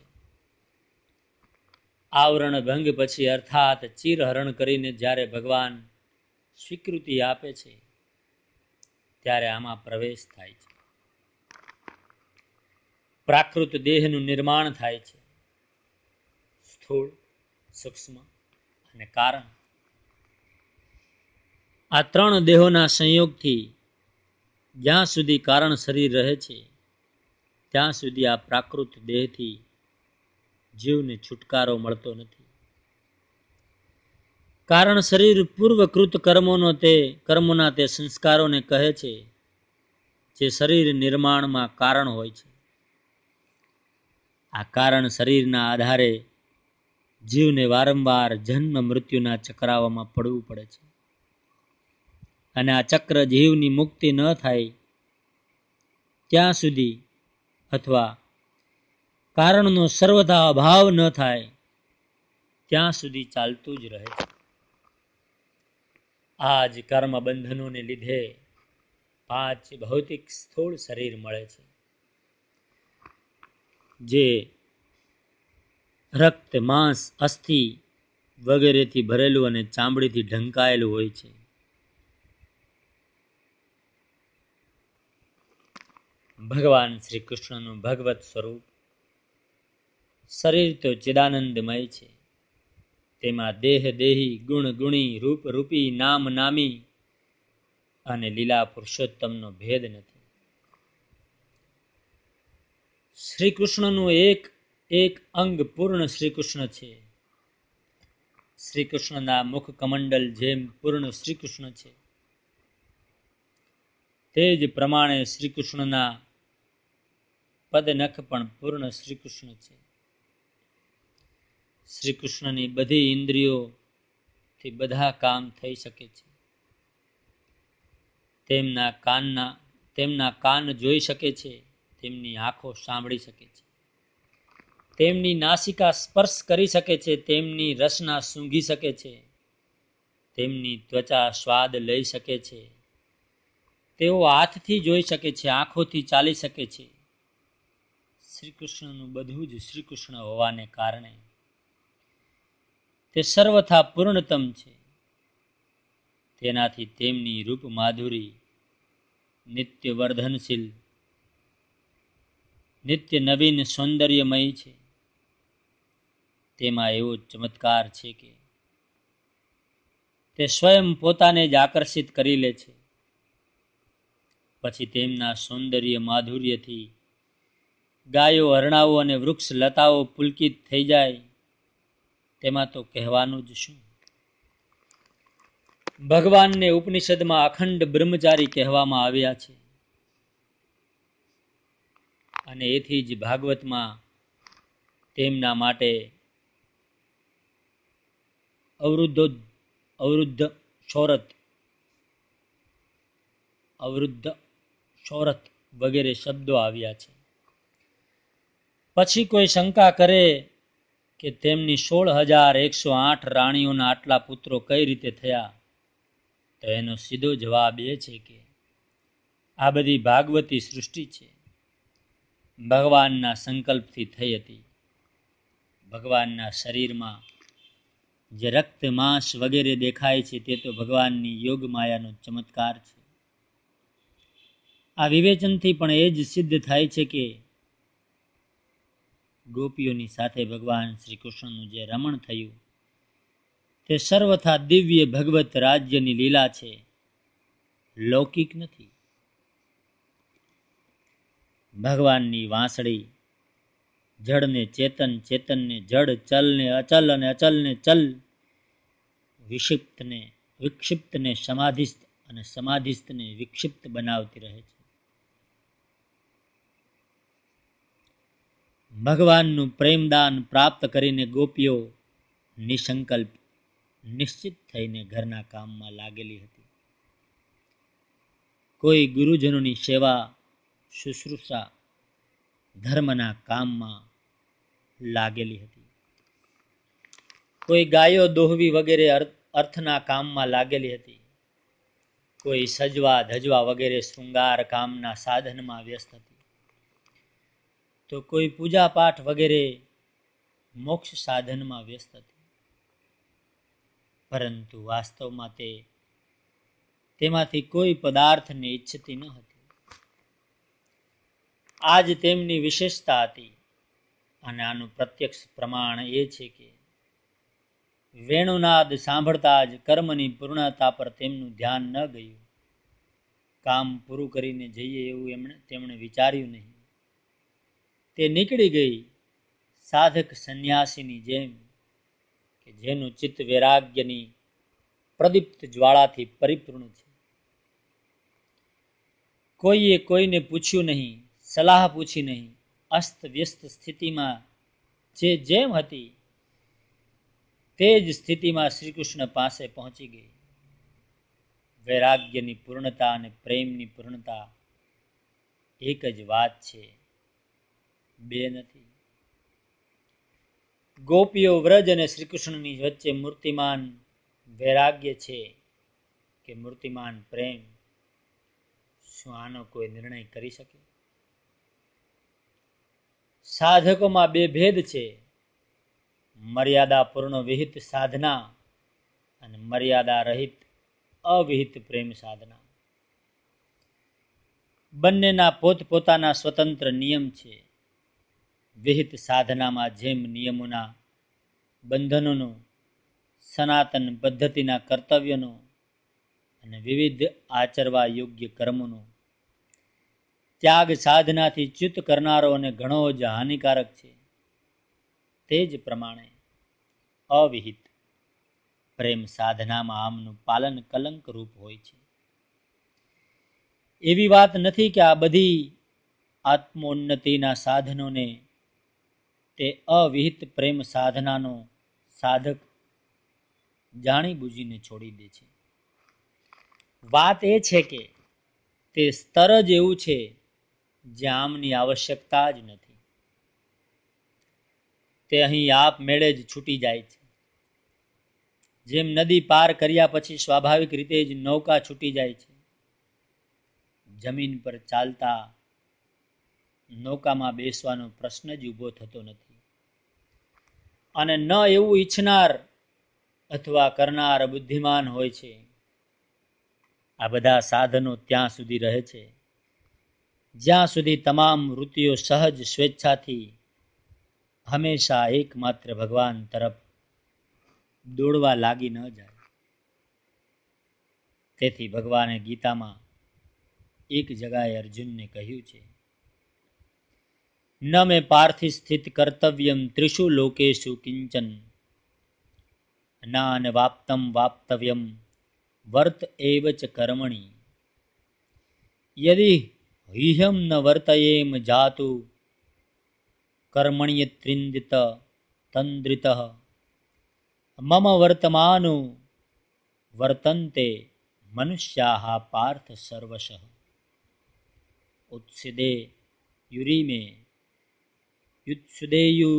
આવરણ ભંગ પછી અર્થાત ચીરહરણ કરીને જ્યારે ભગવાન સ્વીકૃતિ આપે છે, ત્યારે આમાં પ્રવેશ થાય છે. પ્રાકૃત દેહનું નિર્માણ થાય છે. સ્થૂળ, સૂક્ષ્મ અને કારણ. આ ત્રણ દેહોના સંયોગથી જ્યાં સુધી કારણ શરીર રહે છે ત્યાં સુધી આ પ્રાકૃત દેહથી જીવને છુટકારો મળતો નથી. કારણ શરીર પૂર્વકૃત કર્મોનો તે કર્મોના તે સંસ્કારોને કહે છે જે શરીર નિર્માણમાં કારણ હોય છે. આ કારણ શરીરના આધારે જીવને વારંવાર જન્મ મૃત્યુના ચક્રાવામાં પડવું પડે છે અને આ ચક્ર જીવની મુક્તિ ન થાય ત્યાં સુધી અથવા કારણનો સર્વથા અભાવ ન થાય ત્યાં સુધી ચાલતું જ રહે છે. આ જ કર્મ બંધનોને લીધે પાંચ ભૌતિક સ્થૂળ શરીર મળે છે જે રક્ત, માંસ, અસ્થિ વગેરેથી ભરેલું અને ચામડીથી ઢંકાયેલું હોય છે. ભગવાન શ્રી કૃષ્ણનું ભગવત સ્વરૂપ શરીર તો ચિદાનંદમય છે. તેમાં દેહ દેહી, ગુણ ગુણી, રૂપ રૂપી, નામ નામી અને લીલા પુરુષોત્તમનો ભેદ નથી. શ્રી કૃષ્ણનું એક એક અંગ પૂર્ણ શ્રી કૃષ્ણ છે. શ્રી કૃષ્ણના મુખ કમંડલ જેમ પૂર્ણ શ્રી કૃષ્ણ છે તે જ પ્રમાણે શ્રી કૃષ્ણના પદનખ પણ પૂર્ણ શ્રી કૃષ્ણ છે. શ્રી કૃષ્ણની બધી ઇન્દ્રિયોથી બધા કામ થઈ શકે છે. તેમના કાનના તેમના કાન જોઈ શકે છે, તેમની આંખો સાંભળી શકે છે, તેમની નાસિકા સ્પર્શ કરી શકે છે, તેમની રસના સૂંઘી શકે છે, તેમની ત્વચા સ્વાદ લઈ શકે છે, તેઓ હાથથી જોઈ શકે છે, આંખોથી ચાલી શકે છે. શ્રી કૃષ્ણનું બધું જ શ્રી કૃષ્ણ હોવાને કારણે તે સર્વથા પૂર્ણતમ છે. તેનાથી તેમની રૂપ માધુરી નિત્ય વર્ધનશીલ, નિત્ય નવીન સૌંદર્યમય છે. તેમાં એવો ચમત્કાર છે કે તે સ્વયં પોતાને જ આકર્ષિત કરી લે છે. પછી તેમના સૌંદર્ય માધુર્યથી ગાયો, હરણાઓ અને વૃક્ષ લતાઓ પુલકિત થઈ જાય તેમાં તો કહેવાનું જ શું. ભગવાનને ઉપનિષદમાં અખંડ બ્રહ્મચારી કહેવામાં આવ્યા છે અને એથી જ ભાગવતમાં તેમના માટે અવરુદ્ધો અવરુદ્ધ શૌરત અવરુદ્ધ શૌરત વગેરે શબ્દો આવ્યા છે. પછી કોઈ શંકા કરે કે તેમની સોળ હજાર એકસો આઠ રાણીઓના આટલા પુત્રો કઈ રીતે થયા, તો એનો સીધો જવાબ એ છે કે આ બધી ભાગવતી સૃષ્ટિ છે, ભગવાનના સંકલ્પથી થઈ હતી. ભગવાનના શરીરમાં જે રક્ત, માંસ વગેરે દેખાય છે તે તો ભગવાનની યોગ માયાનો ચમત્કાર છે. આ વિવેચનથી પણ એ જ સિદ્ધ થાય છે કે ગોપીઓની સાથે ભગવાન શ્રી કૃષ્ણનું જે રમણ થયું તે સર્વથા દિવ્ય ભગવત રાજ્યની લીલા છે, લૌકિક નથી. ભગવાનની વાંસળી જળને ચેતન, ચેતનને જળ, ચલને અચલ અને અચલને ચલ, વિક્ષિપ્તને વિક્ષિપ્તને સમાધિસ્થ અને સમાધિસ્થને વિક્ષિપ્ત બનાવતી રહે છે. ભગવાનનું પ્રેમદાન પ્રાપ્ત કરીને ગોપીઓ નિસંકલ્પ નિશ્ચિત થઈને ઘરના કામમાં લાગેલી હતી. કોઈ ગુરુજનોની સેવા, શુશ્રૂષા, ધર્મના કામમાં લાગેલી હતી. કોઈ ગાયો દોહવી વગેરે અર્થના કામમાં લાગેલી હતી. કોઈ સજવા ધજવા વગેરે શૃંગાર કામના સાધનમાં વ્યસ્ત હતી. તો કોઈ પૂજા પાઠ વગેરે મોક્ષ સાધનમાં વ્યસ્ત હતી. પરંતુ વાસ્તવમાં તે તેમાંથી કોઈ પદાર્થને ઈચ્છતી ન હતી. આ જ તેમની વિશેષતા હતી અને આનું પ્રત્યક્ષ પ્રમાણ એ છે કે વેણુનાદ સાંભળતા જ કર્મની પૂર્ણતા પર તેમનું ધ્યાન ન ગયું. કામ પૂરું કરીને જઈએ એવું એમણે તેમણે વિચાર્યું નહીં. તે નીકળી ગઈ સાધક સંન્યાસીની જેમ, કે જેનું ચિત્ત વૈરાગ્યની પ્રદીપ્ત જ્વાળાથી પરિપૂર્ણ છે. કોઈએ કોઈને પૂછ્યું નહીં, સલાહ પૂછી નહીં, અસ્ત વ્યસ્ત સ્થિતિમાં જે જેમ હતી તે જ સ્થિતિમાં શ્રી કૃષ્ણ પાસે પહોંચી ગઈ. વૈરાગ્યની પૂર્ણતા અને પ્રેમની પૂર્ણતા એક જ વાત છે, બે નથી. ગોપીઓ વ્રજ અને શ્રી કૃષ્ણની વચ્ચે મૂર્તિમાન વૈરાગ્ય છે કે મૂર્તિમાન પ્રેમ, શું આનો કોઈ નિર્ણય કરી શકે? સાધકોમાં બે ભેદ છે, મર્યાદા પૂર્ણ વિહિત સાધના અને મર્યાદા રહિત અવિહિત પ્રેમ સાધના. બંનેના પોતપોતાના સ્વતંત્ર નિયમ છે. વિહિત સાધનામાં જેમ નિયમોના બંધનોનો, સનાતન પદ્ધતિના કર્તવ્યનો અને વિવિધ આચરવા યોગ્ય કર્મોનો ત્યાગ સાધનાથી ચ્યુત કરનારો અને ઘણો જ હાનિકારક છે, તે જ પ્રમાણે અવિહિત પ્રેમ સાધનામાં આમનું પાલન કલંક રૂપ હોય છે. એવી વાત નથી કે આ બધી આત્મોન્નતિના સાધનોને તે અવિહિત પ્રેમ સાધનાનો સાધક જાણી બૂજીને છોડી દે છે. વાત એ છે કે તે સ્તર જ એવું છે જ્યાં આમની આવશ્યકતા જ નથી. તે અહીં આપ મેળે જ છૂટી જાય છે. જેમ નદી પાર કર્યા પછી સ્વાભાવિક રીતે જ નૌકા છૂટી જાય છે. જમીન પર ચાલતા નૌકામાં બેસવાનો પ્રશ્ન જ ઊભો થતો નથી. અને ન એવું ઈચ્છનાર અથવા કરનાર બુદ્ધિમાન હોય છે. આ બધા સાધનો ત્યાં સુધી રહે છે જ્યાં સુધી તમામ વૃત્તિઓ સહજ સ્વેચ્છાથી હંમેશા એકમાત્ર ભગવાન તરફ દોડવા લાગી ન જાય. તેથી ભગવાને ગીતામાં એક જગાએ અર્જુનને કહ્યું છે, ન મે પાર્થિ સ્થિત કર્તવ્યમ ત્રિષુ લોકેષુ કિંચન નાન વાપ્તમ વાપ્તવ્યમ વર્ત એવ ચ કર્મણિ યદિ હિહ્યમ ન વર્તયેમ જાતુ કર્મણ્યત્રિંદિત તંદ્રિતઃ મમ વર્તમાનો વર્તન્તે મનુષ્યાઃ પાર્થ સર્વશઃ ઉત્સિદે યુરિમે યુત્સુદેયુ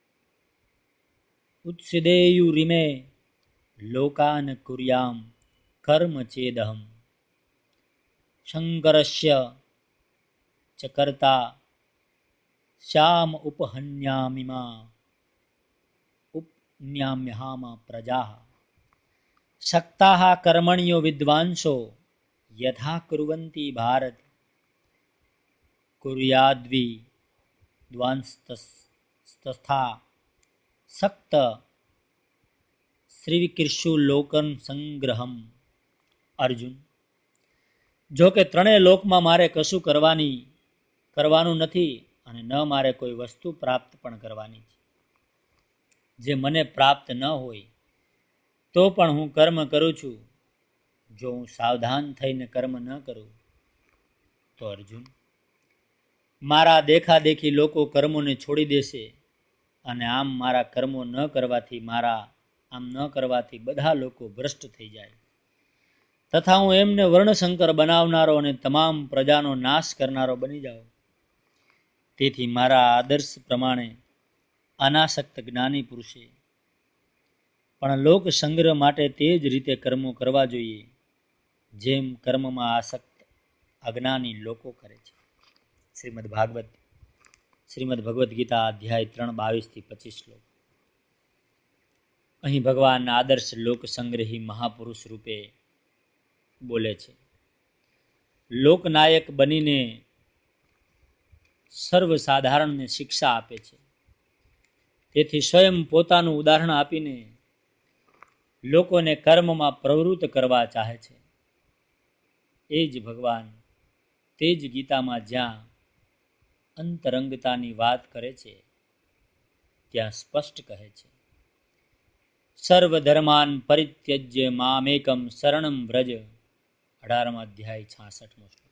ઉત્સિદેયુરિમે લોકાન કુર્યામ કર્મ ચેદહમ શંકરસ્ય ચ કર્તા શ્યામ ઉપહન્યામિમા ઉપન્યામ્યહામા પ્રજાઃ શક્તાઃ કર્મણ્યો વિદ્વાંસો યથા કુર્વન્તિ ભારત કુર્યાદ્વિ દ્વાંસ્તસ્થા સક્ત શ્રીવિકર્ષુ લોકન સંગ્રહમ. અર્જુન, જો કે ત્રણેય લોકમાં મારે કશું કરવાની કરવાનું નથી અને ન મારે કોઈ વસ્તુ પ્રાપ્ત પણ કરવાની છે. જે મને પ્રાપ્ત ન હોય તો પણ હું કર્મ કરું છું. જો હું સાવધાન થઈને કર્મ ન કરું તો અર્જુન, મારા દેખાદેખી લોકો કર્મોને છોડી દેશે અને આમ મારા કર્મો ન કરવાથી મારા આમ ન કરવાથી બધા લોકો ભ્રષ્ટ થઈ જાય તથા હું એમને વર્ણશંકર બનાવનારો અને તમામ પ્રજાનો નાશ કરનારો બની જાઉં. તેથી મારા આદર્શ પ્રમાણે અનાસક્ત જ્ઞાની પુરુષે પણ લોક સંગ્રહ માટે તે જ રીતે કર્મો કરવા જોઈએ જેમ કર્મમાં આસક્ત અજ્ઞાની લોકો કરે છે. શ્રીમદ ભાગવત શ્રીમદ ભગવદ્ ગીતા અધ્યાય ત્રણ બાવીસ થી પચીસ શ્લોક. અહીં ભગવાન આદર્શ લોક સંગ્રહી મહાપુરુષ રૂપે બોલે છે. લોકનાયક બનીને સર્વસાધારણને શિક્ષા આપે છે. તેથી સ્વયં પોતાનું ઉદાહરણ આપીને લોકોને કર્મમાં પ્રવૃત્ત કરવા ચાહે છે. એ જ ભગવાન તે જ ગીતામાં જ્યાં અંતરંગતાની વાત કરે છે ત્યાં સ્પષ્ટ કહે છે, સર્વધર્માન પરિત્યજ્ય મામેકમ શરણમ વ્રજ. અઢારમા અધ્યાય છાસઠમો શ્લોક.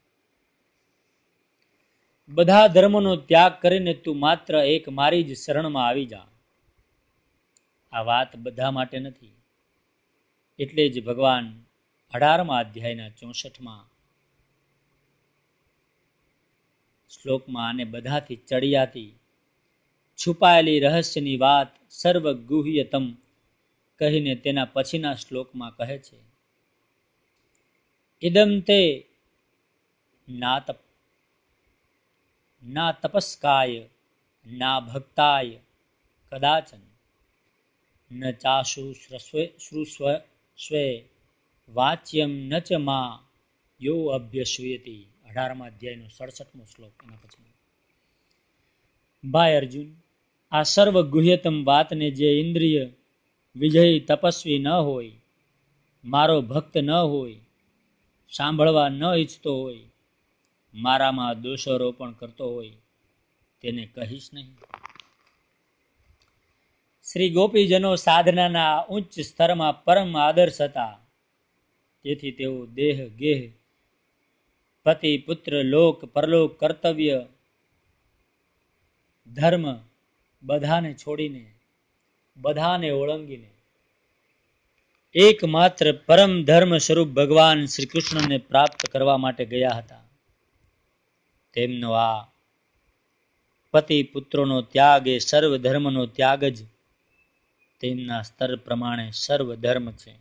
બધા ધર્મનો ત્યાગ કરીને તું માત્ર એક મારી જ શરણમાં આવી જા. આ વાત બધા માટે નથી. એટલે જ ભગવાન અઢારમા અધ્યાયના ચોસઠમાં શ્લોકમાં આને બધાથી ચડિયાતી છુપાયેલી રહસ્યની વાત સર્વ ગુહ્યતમ કહીને તેના પછીના શ્લોકમાં કહે છે, ઇદમ તે ના તપ ના તપસ્કાય ના ભક્તાય કદાચન ન ચાશુ શ્રુસ્વ સ્વે વાચ્યમ ન ચ મા યો અભ્યશ્વેતિ. અઢારમા અધ્યાયનો સડસઠમો શ્લોક. એના પછી, ભાઈ અર્જુન, આ સર્વ ગુહ્યતમ વાતને જે ઇન્દ્રિય વિજયી તપસ્વી ન હોય, મારો ભક્ત ન હોય, સાંભળવા ન ઈચ્છતો હોય, મારામાં દોષારોપણ કરતો હોય, તેને કહીશ નહીં. શ્રી ગોપીજનો સાધનાના ઉચ્ચ સ્તરમાં પરમ આદર્શ હતા. તેથી તેઓ દેહ ગેહ પતિ પુત્ર લોક પરલોક કર્તવ્ય ધર્મ બધાને છોડીને, બધાને ઓળંગીને એકમાત્ર પરમ ધર્મ સ્વરૂપ ભગવાન શ્રી કૃષ્ણને પ્રાપ્ત કરવા માટે ગયા હતા. તેમનો આ પતિ પુત્રોનો ત્યાગ એ સર્વ ધર્મનો ત્યાગ જ તેમના સ્તર પ્રમાણે સર્વ ધર્મ છે.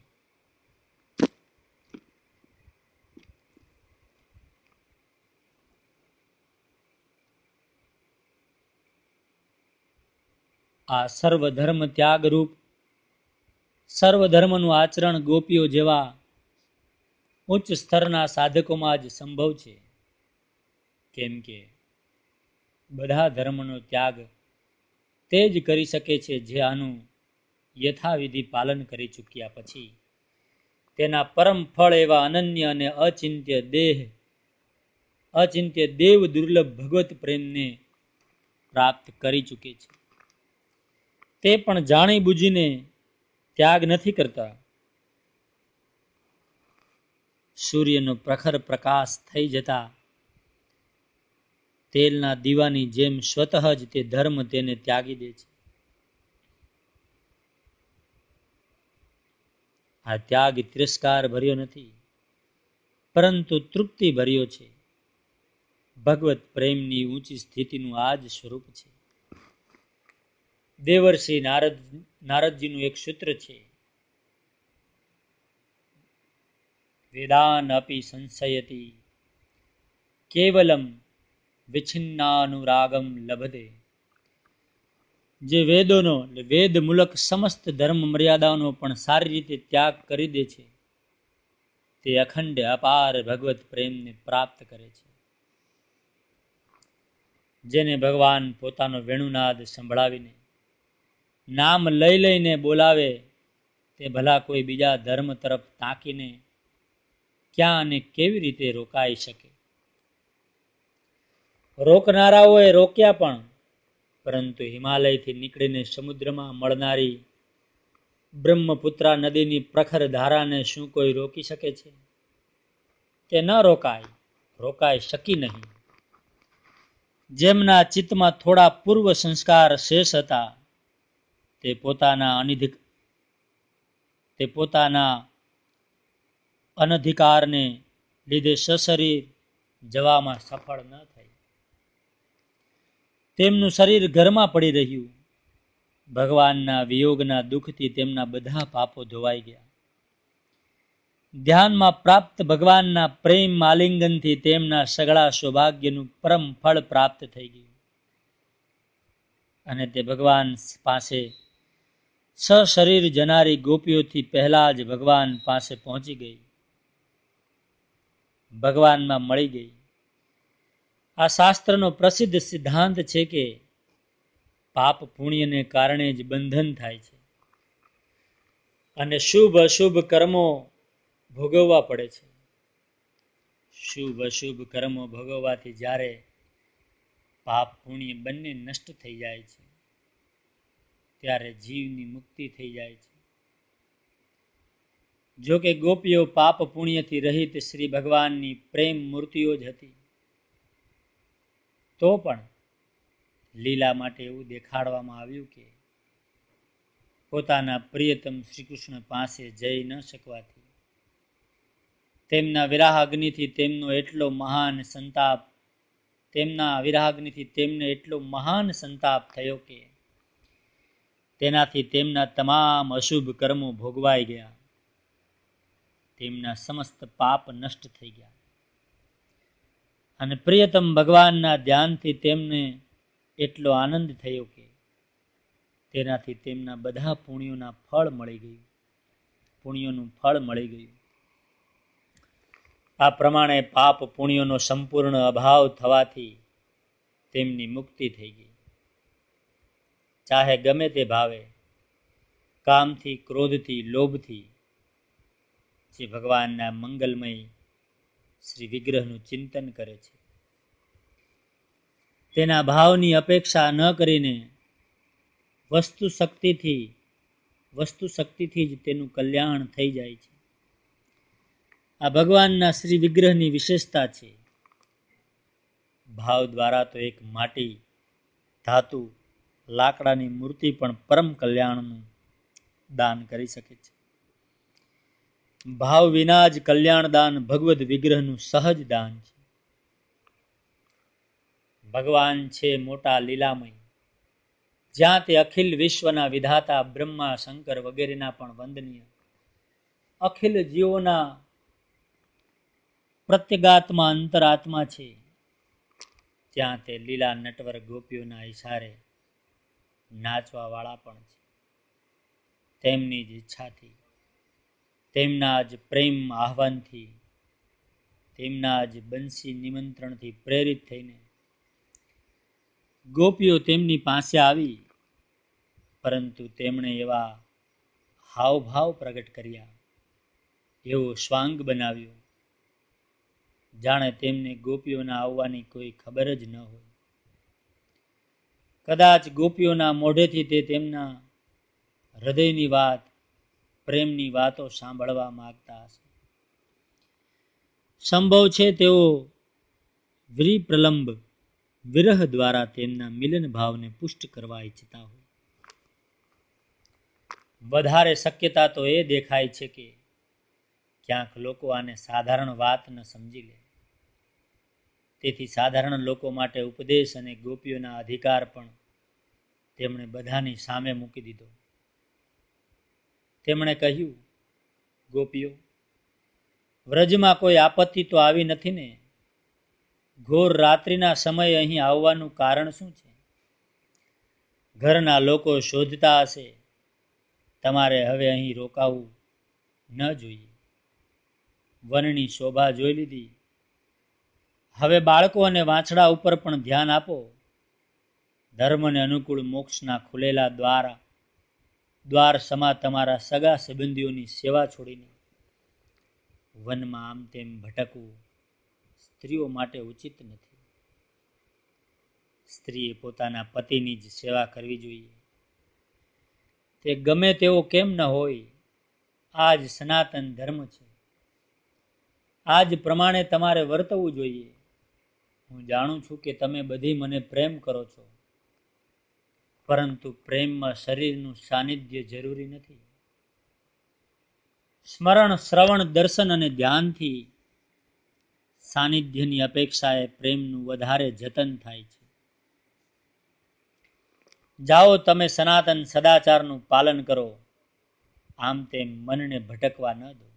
આ સર્વ ધર્મ ત્યાગ રૂપ સર્વ ધર્મનું આચરણ ગોપીઓ જેવા ઉચ્ચ સ્તરના સાધકોમાં જ સંભવ છે. કેમ કે બધા ધર્મનો ત્યાગ તે જ કરી શકે છે જે આનું યથાવિધિ પાલન કરી ચૂક્યા પછી તેના પરમ ફળ એવા અનન્ય અને અચિંત્ય દેહ અચિંત્ય દેવ દુર્લભ ભગવત પ્રેમને પ્રાપ્ત કરી ચૂકે છે. તે પણ જાણી બુજીને ત્યાગ નથી કરતા. સૂર્યનો પ્રખર પ્રકાશ થઈ જતા તેલના દીવાની જેમ સ્વતઃ જ તે ધર્મ તેને ત્યાગી દે છે. આ ત્યાગ તિરસ્કાર ભર્યો નથી, પરંતુ તૃપ્તિ ભર્યો છે. ભગવત પ્રેમની ઊંચી સ્થિતિનું આ જ સ્વરૂપ છે. દેવર્ષિ નારદ નારદજીનું એક સૂત્ર છે, વેદાન અપી સંશયતિ કેવલમ વિછિન્નાનુરાગમ લભતે. જે વેદોનો વેદ મૂલક સમસ્ત ધર્મ મર્યાદાઓનો પણ સારી રીતે ત્યાગ કરી દે છે તે અખંડ અપાર ભગવત પ્રેમને પ્રાપ્ત કરે છે. જેને ભગવાન પોતાનો વેણુનાદ સંભળાવીને નામ લઈ લઈને બોલાવે તે ભલા કોઈ બીજા ધર્મ તરફ તાકીને ક્યાં અને કેવી રીતે રોકાઈ શકે? રોકનારાઓએ રોક્યા પણ, પરંતુ હિમાલયથી નીકળીને સમુદ્રમાં મળનારી બ્રહ્મપુત્રા નદીની પ્રખર ધારાને શું કોઈ રોકી શકે છે? તે ન રોકાય, રોકાઈ શકી નહીં. જેમના ચિત્તમાં થોડા પૂર્વ સંસ્કાર શેષ હતા તે પોતાના અનિધિક તે પોતાના અનધિકારને લીધે સશરીર જવામાં સફળ ન થઈ. તેમનું શરીર ઘરમાં પડી રહ્યું. ભગવાનના વિયોગના દુઃખથી તેમના બધા પાપો ધોવાઈ ગયા. ધ્યાનમાં પ્રાપ્ત ભગવાનના પ્રેમ આલિંગનથી તેમના સગળા સૌભાગ્યનું પરમ ફળ પ્રાપ્ત થઈ ગયું અને તે ભગવાન પાસે સશરીર જનારી ગોપીઓથી પહેલા જ ભગવાન પાસે પહોંચી ગઈ, ભગવાનમાં મળી ગઈ. આ શાસ્ત્રનો પ્રસિદ્ધ સિદ્ધાંત છે કે પાપ પુણ્યને કારણે જ બંધન થાય છે. અને શુભ અશુભ કર્મો ભોગવવા પડે છે. શુભ અશુભ કર્મો ભોગવવાથી જ્યારે પાપ પુણ્ય બંને નષ્ટ થઈ જાય છે ત્યારે જીવની મુક્તિ થઈ જાય છે. જો કે ગોપીઓ પાપ પુણ્યથી રહિત શ્રી ભગવાનની પ્રેમ મૂર્તિઓ જ હતી, તો પણ લીલા માટે એવું દેખાડવામાં આવ્યું કે પોતાના પ્રિયતમ શ્રી કૃષ્ણ પાસે જઈ ન શકવાથી તેમના વિરાહાગ્નિથી તેમનો એટલો મહાન સંતાપ તેમના વિરાહાગ્નિથી તેમને એટલો મહાન સંતાપ થયો કે તેનાથી તેમના તમામ અશુભ કર્મો ભોગવાઈ ગયા, તેમના સમસ્ત પાપ નષ્ટ થઈ ગયા અને પ્રિયતમ ભગવાનના ધ્યાનથી તેમને એટલો આનંદ થયો કે તેનાથી તેમના બધા પુણ્યોના ફળ મળી ગયું પુણ્યોનું ફળ મળી ગયું. આ પ્રમાણે પાપ પુણ્યોનો સંપૂર્ણ અભાવ થવાથી તેમની મુક્તિ થઈ ગઈ. ચાહે ગમે તે ભાવે કામથી, ક્રોધથી, લોભથી જે ભગવાનના મંગલમય શ્રી વિગ્રહનું ચિંતન કરે છે તેના ભાવની અપેક્ષા ન કરીને વસ્તુ શક્તિથી વસ્તુ શક્તિથી જ તેનું કલ્યાણ થઈ જાય છે. આ ભગવાનના શ્રી વિગ્રહની વિશેષતા છે. ભાવ દ્વારા તો એક માટી, ધાતુ, લાકડાની મૂર્તિ પણ પરમ કલ્યાણનું દાન કરી શકે છે. ભાવ વિના જ કલ્યાણ દાન ભગવદ વિગ્રહનું સહજ દાન છે. ભગવાન છે મોટા લીલામય, જ્યાં તે અખિલ વિશ્વના વિધાતા બ્રહ્મા, શંકર વગેરેના પણ વંદનીય, અખિલ જીવોના પ્રત્યેગાત્મા અંતરાત્મા છે, ત્યાં તે લીલા નટવર ગોપીઓના ઈશારે નાચવા વાળા પણ છે. તેમની જ ઈચ્છાથી, તેમના જ પ્રેમ આહવાનથી, તેમના જ બંસી નિમંત્રણથી પ્રેરિત થઈને ગોપીઓ તેમની પાસે આવી, પરંતુ તેમણે એવા હાવભાવ પ્રગટ કર્યા, એવો સ્વાંગ બનાવ્યો, જાણે તેમને ગોપીઓના આવવાની કોઈ ખબર જ ન હોય. કદાચ ગોપીઓના મોઢેથી તે તેમના હૃદયની વાત, પ્રેમની વાતો સાંભળવા માંગતા હશે. સંભવ છે તેઓ વિપ્રલંબ વિરહ દ્વારા તેમના મિલન ભાવને પુષ્ટ કરવા ઈચ્છતા હોય. વધારે શક્યતા તો એ દેખાય છે કે ક્યાંક લોકો આને સાધારણ વાત ન સમજી લે, તેથી સાધારણ લોકો માટે ઉપદેશ અને ગોપીઓના અધિકાર પણ તેમણે બધાની સામે મૂકી દીધો. તેમણે કહ્યું, ગોપીઓ, વ્રજમાં કોઈ આપત્તિ તો આવી નથી ને? ઘોર રાત્રિના સમયે અહીં આવવાનું કારણ શું છે? ઘરના લોકો શોધતા હશે, તમારે હવે અહીં રોકાવું ન જોઈએ. વનની શોભા જોઈ લીધી, હવે બાળકો અને વાંછડા ઉપર પણ ધ્યાન આપો. ધર્મને અનુકૂળ મોક્ષના ખુલેલા દ્વાર દ્વાર સમા તમારા સગા સંબંધીઓની સેવા છોડીને વનમાં આમ તેમ ભટકવું સ્ત્રીઓ માટે ઉચિત નથી. સ્ત્રીએ પોતાના પતિની જ સેવા કરવી જોઈએ. તે ગમે તેવો કેમ ન હોય, આ જ સનાતન ધર્મ છે. આ જ પ્રમાણે તમારે વર્તવું જોઈએ. હું જાણું છું કે તમે બધી મને પ્રેમ કરો છો, પરંતુ પ્રેમમાં શરીરનું સાનિધ્ય જરૂરી નથી. સ્મરણ, શ્રવણ, દર્શન અને ધ્યાનથી સાનિધ્યની અપેક્ષાએ પ્રેમનું વધારે જતન થાય છે. જાઓ, તમે સનાતન સદાચારનું પાલન કરો, આમ તેમ મનને ભટકવા ન દો.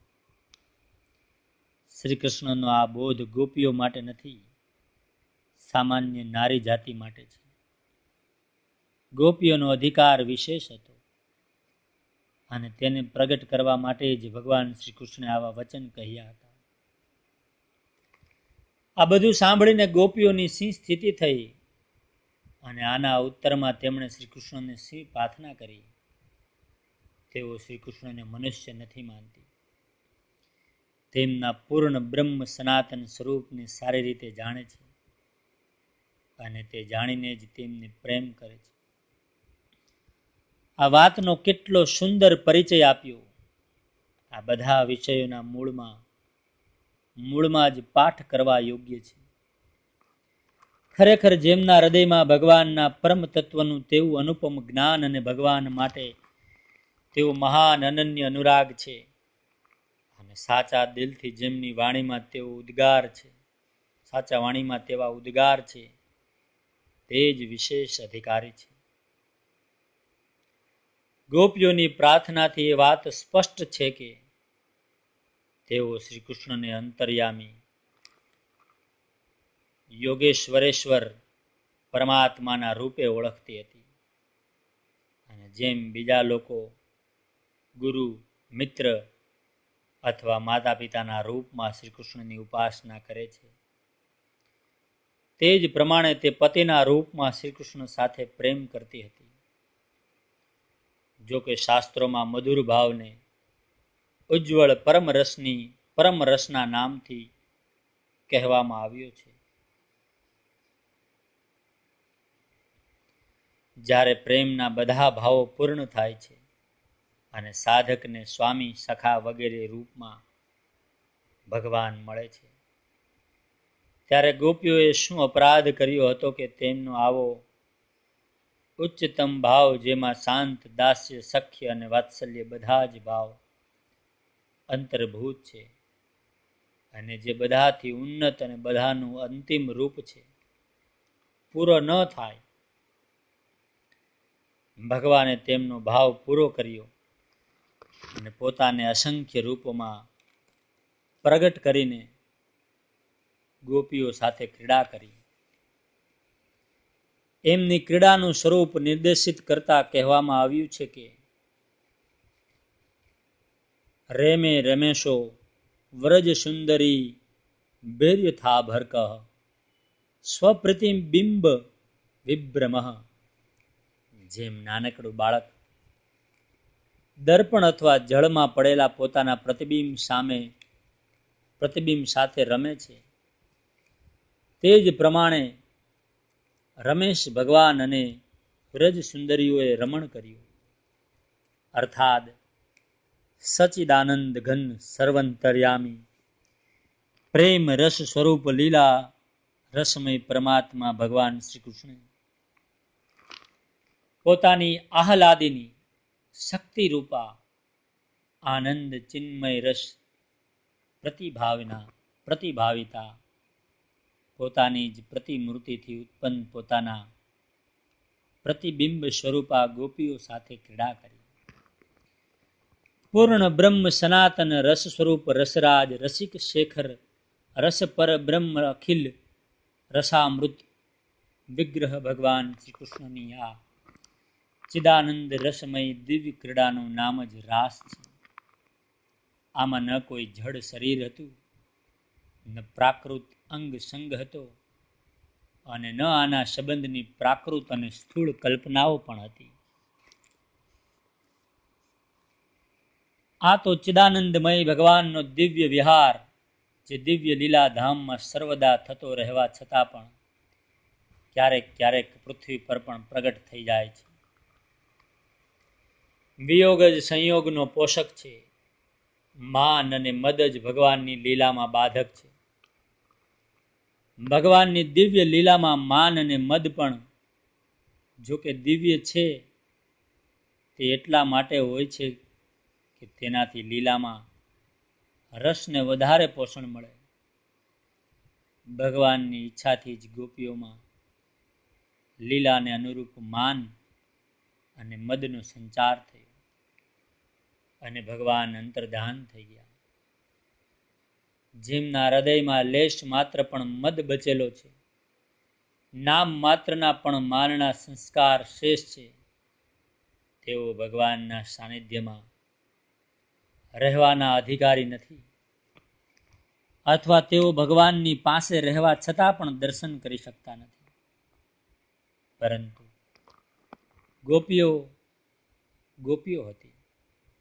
શ્રી કૃષ્ણનો આ બોધ ગોપીઓ માટે નથી, સામાન્ય નારી જાતિ માટે છે. ગોપીઓનો અધિકાર વિશેષ હતો અને તેને પ્રગટ કરવા માટે જ ભગવાન શ્રી કૃષ્ણે આવા વચન કહ્યા હતા. આ બધું સાંભળીને ગોપીઓની શી સ્થિતિ થઈ અને આના ઉત્તરમાં તેમણે શ્રી કૃષ્ણને શી પ્રાર્થના કરી તેઓ શ્રી કૃષ્ણને મનુષ્ય નથી માનતી. તેમના પૂર્ણ બ્રહ્મ સનાતન સ્વરૂપને સારી રીતે જાણે છે અને તે જાણીને જ તેમને પ્રેમ કરે છે. આ વાતનો કેટલો સુંદર પરિચય આપ્યો. આ બધા વિષયોના મૂળમાં મૂળમાં જ પાઠ કરવા યોગ્ય છે. ખરેખર જેમના હૃદયમાં ભગવાનના પરમ તત્વનું તેવું અનુપમ જ્ઞાન અને ભગવાન માટે તેવો મહાન અનન્ય અનુરાગ છે અને સાચા દિલથી જેમની વાણીમાં તેવો ઉદ્ગાર છે, સાચા વાણીમાં તેવા ઉદ્ગાર છે, તે જ વિશેષ અધિકારી છે. ગોપીઓની પ્રાર્થનાથી એ વાત સ્પષ્ટ છે કે તેઓ શ્રી કૃષ્ણને અંતર્યામી યોગેશ્વરેશ્વર પરમાત્માના રૂપે ઓળખતી હતી. અને જેમ બીજા લોકો ગુરુ, મિત્ર અથવા માતા પિતાના રૂપમાં શ્રી કૃષ્ણની ઉપાસના કરે છે, તે જ પ્રમાણે તે પતિના રૂપમાં શ્રી કૃષ્ણ સાથે પ્રેમ કરતી હતી. જો કે શાસ્ત્રોમાં મધુર ભાવને ઉજ્જવળ પરમ રસની પરમ રસના નામથી કહેવામાં આવ્યો છે. જ્યારે પ્રેમના બધા ભાવો પૂર્ણ થાય છે અને સાધકને સ્વામી, સખા વગેરે રૂપમાં ભગવાન મળે છે, ત્યારે ગોપીઓએ શું અપરાધ કર્યો હતો કે તેમનો આવો ઉચ્ચતમ ભાવ, જેમાં શાંત, દાસ્ય, સખ્ય અને વાત્સલ્ય બધા જ ભાવ અંતર્ભૂત છે અને જે બધાથી ઉન્નત અને બધાનું અંતિમ રૂપ છે, પૂરો ન થાય. ભગવાને તેમનો ભાવ પૂરો કર્યો અને પોતાને અસંખ્ય રૂપોમાં પ્રગટ કરીને ગોપીઓ સાથે ક્રીડા કરી. એમની ક્રીડાનું સ્વરૂપ નિર્દેશિત કરતા કહેવામાં આવ્યું છે કે રેમે રમેશો વ્રજ સુંદરી ભેર્યથા ભરકઃ સ્વપ્રતિબિંબ વિભ્રમઃ. જેમ નાનકડું બાળક દર્પણ અથવા જળમાં પડેલા પોતાના પ્રતિબિંબ સામે પ્રતિબિંબ સાથે રમે છે, તે જ પ્રમાણે રમેશ ભગવાન અને વ્રજ સુંદરીઓએ રમણ કર્યું. અર્થાત સચિદાનંદ ઘન સર્વંતર્યામી પ્રેમ રસ સ્વરૂપ લીલા રસમય પરમાત્મા ભગવાન શ્રી કૃષ્ણ પોતાની આહલાદિની શક્તિ રૂપા આનંદ ચિન્મય રસ પ્રતિભાવના પ્રતિભાવિતા પોતાની જ પ્રતિમૂર્તિથી ઉત્પન્ન પોતાના પ્રતિબિંબ સ્વરૂપા ગોપીઓ સાથે ક્રીડા કરી. પૂર્ણ બ્રહ્મ સનાતન રસ સ્વરૂપ રસરાજ રસિક શેખર રસ પર બ્રહ્મ અખિલ રસામૃત વિગ્રહ ભગવાન શ્રી કૃષ્ણની આ ચિદાનંદ રસમય દિવ્ય ક્રીડાનું નામ જ રાસ છે. આમાં ન કોઈ જડ શરીર હતું, ન પ્રાકૃત અંગ સંગ હતો અને ન આના સંબંધની પ્રાકૃત અને સ્થૂળ કલ્પનાઓ પણ હતી. આ તો ચિદાનંદમય ભગવાનનો દિવ્ય વિહાર, જે દિવ્ય લીલા ધામમાં સર્વદા થતો રહેવા છતાં પણ ક્યારેક ક્યારેક પૃથ્વી પર પણ પ્રગટ થઈ જાય છે. વિયોગ જ સંયોગનો પોષક છે. માન અને મદ જ ભગવાનની લીલામાં બાધક છે. ભગવાનની દિવ્ય લીલામાં માન અને મદ પણ જો કે દિવ્ય છે, તે એટલા માટે હોય છે કે તેનાથી લીલામાં રસને વધારે પોષણ મળે. ભગવાનની ઈચ્છાથી જ ગોપીઓમાં લીલાને અનુરૂપ માન અને મદનો સંચાર થયો અને ભગવાન અંતર્ધાન થઈ ગયા. જેમના હૃદયમાં લેશ માત્ર પણ મદ બચેલો છે, નામ માત્રના પણ માનના સંસ્કાર શેષ છે, તેઓ ભગવાનના સાનિધ્યમાં રહેવાના અધિકારી નથી, અથવા તેઓ ભગવાનની પાસે રહેવા છતાં પણ દર્શન કરી શકતા નથી. પરંતુ ગોપીઓ ગોપીઓ હતી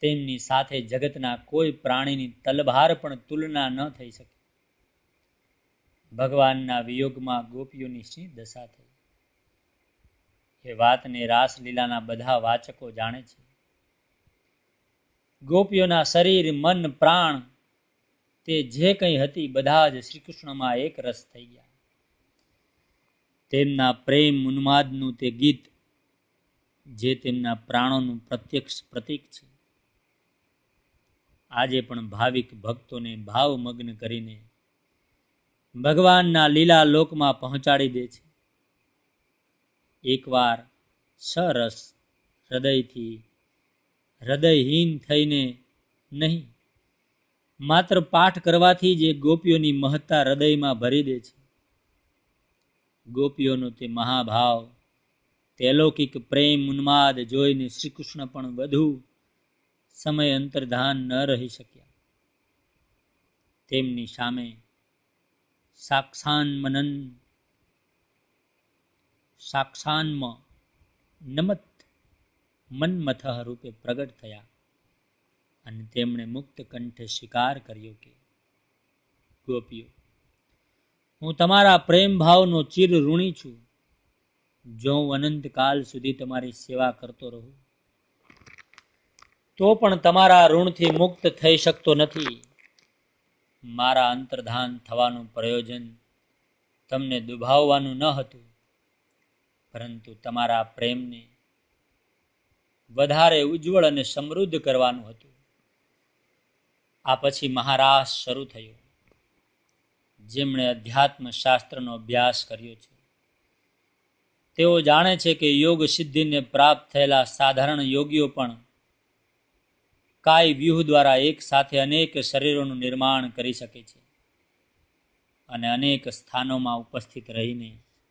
તેમની સાથે જગતના કોઈ પ્રાણીની તલભાર પણ તુલના ન થઈ શકે. ભગવાનના વિયોગમાં ગોપીઓની શી દશા થઈ એ વાતને રાસલીલાના બધા વાચકો જાણે છે. ગોપીઓના શરીર, મન, પ્રાણ તે જે કંઈ હતી બધા જ શ્રી કૃષ્ણમાં એક રસ થઈ ગયા. તેમના પ્રેમ ઉન્માદનું તે ગીત જે તેમના પ્રાણોનું પ્રત્યક્ષ પ્રતીક છે, આજે પણ ભાવિક ભક્તોને ભાવમગ્ન કરીને ભગવાનના લીલા લોકમાં પહોંચાડી દે છે. એકવાર સરસ હૃદયથી હૃદયહીન થઈને નહીં, માત્ર પાઠ કરવાથી જ એ ગોપીઓની મહત્તા હૃદયમાં ભરી દે છે. ગોપીઓનો તે મહાભાવ, તે અલૌકિક પ્રેમ ઉન્માદ જોઈને શ્રી કૃષ્ણ પણ વધુ સમય અંતર્ધાન ન રહી શક્યા. તેમની સામે સાક્ષાન્મનન સાક્ષાન્મ નમત મન્મથ રૂપે પ્રગટ થયા અને તેમણે મુક્ત કંઠે સ્વીકાર કર્યો કે ગોપીઓ, હું તમારા પ્રેમ ભાવનો ચિર ઋણી છું. જો હું અનંતકાલ સુધી તમારી સેવા કરતો રહું તો પણ તમારા ઋણથી મુક્ત થઈ શકતો નથી. મારા અંતર્ધાન થવાનું પ્રયોજન તમને દુભાવવાનું ન હતું, પરંતુ તમારા પ્રેમને વધારે ઉજ્જવળ અને સમૃદ્ધ કરવાનું હતું. આ પછી મહારાસ શરૂ થયો. જેમણે અધ્યાત્મ શાસ્ત્રનો અભ્યાસ કર્યો છે તેઓ જાણે છે કે યોગ સિદ્ધિને પ્રાપ્ત થયેલા સાધારણ યોગીઓ પણ કાય વ્યૂહ દ્વારા એક સાથે અનેક શરીરોનું નિર્માણ કરી શકે છે અને અનેક સ્થાનોમાં ઉપસ્થિત રહીને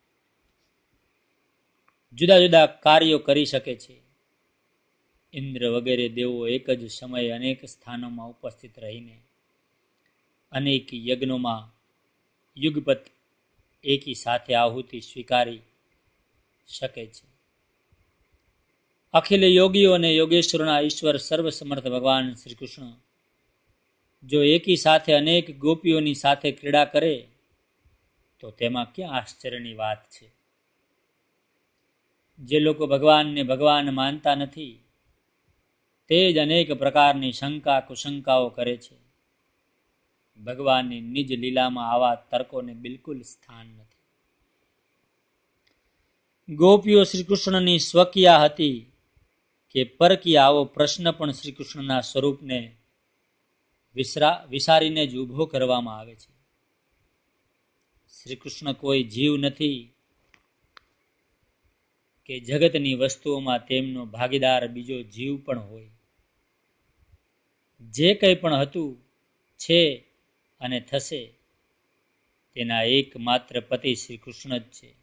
જુદા જુદા કાર્યો કરી શકે છે. ઇન્દ્ર વગેરે દેવો એક જ સમયે અનેક સ્થાનોમાં ઉપસ્થિત રહીને અનેક યજ્ઞોમાં યુગપત એકી સાથે આહુતિ સ્વીકારી શકે છે. અખિલ યોગીઓ અને યોગેશ્વરના ઈશ્વર સર્વસમર્થ ભગવાન શ્રી કૃષ્ણ જો એકી સાથે અનેક ગોપીઓની સાથે ક્રીડા કરે તો તેમાં ક્યાં આશ્ચર્યની વાત છે. જે લોકો ભગવાનને ભગવાન માનતા નથી તે જ અનેક પ્રકારની શંકા કુશંકાઓ કરે છે. ભગવાનની નિજ લીલામાં આવા તર્કોને બિલકુલ સ્થાન નથી. ગોપીઓ શ્રી કૃષ્ણની સ્વકીયા હતી કે પરકીયા, આવો પ્રશ્ન પણ શ્રી કૃષ્ણના સ્વરૂપને વિસરા વિસારીને જ ઊભો કરવામાં આવે છે. શ્રી કૃષ્ણ કોઈ જીવ નથી કે જગતની વસ્તુઓમાં તેમનો ભાગીદાર બીજો જીવ પણ હોય. જે કંઈ પણ હતું, છે અને થશે તેના એકમાત્ર પતિ શ્રી કૃષ્ણ જ છે.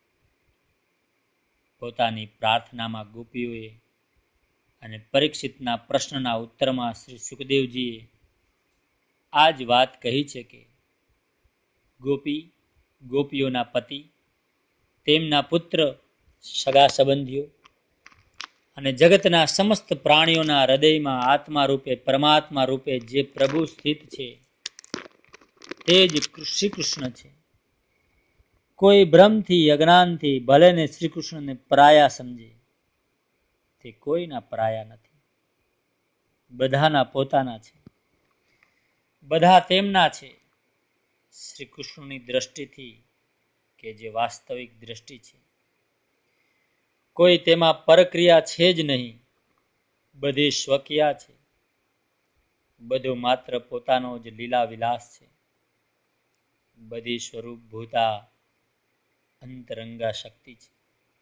પોતાની પ્રાર્થનામાં ગોપીઓએ અને પરીક્ષિતના પ્રશ્નના ઉત્તરમાં શ્રી સુખદેવજીએ આ જ વાત કહી છે કે ગોપી ગોપીઓના પતિ, તેમના પુત્ર, સગા સંબંધીઓ અને જગતના સમસ્ત પ્રાણીઓના હૃદયમાં આત્મા રૂપે પરમાત્મા રૂપે જે પ્રભુ સ્થિત છે તે જ શ્રી કૃષ્ણ છે. કોઈ ભ્રમથી અજ્ઞાનથી ભલે ને શ્રી કૃષ્ણને પરાયા સમજે, તે કોઈના પરાયા નથી. બધાના પોતાના છે, બધા તેમના છે. શ્રી કૃષ્ણની દ્રષ્ટિથી કે જે વાસ્તવિક દ્રષ્ટિ છે, કોઈ તેમાં પરક્રિયા છે જ નહીં. બધી સ્વકીયા છે. બધું માત્ર પોતાનો જ લીલા વિલાસ છે. બધી સ્વરૂપ ભૂતા અંતરંગા શક્તિ છે.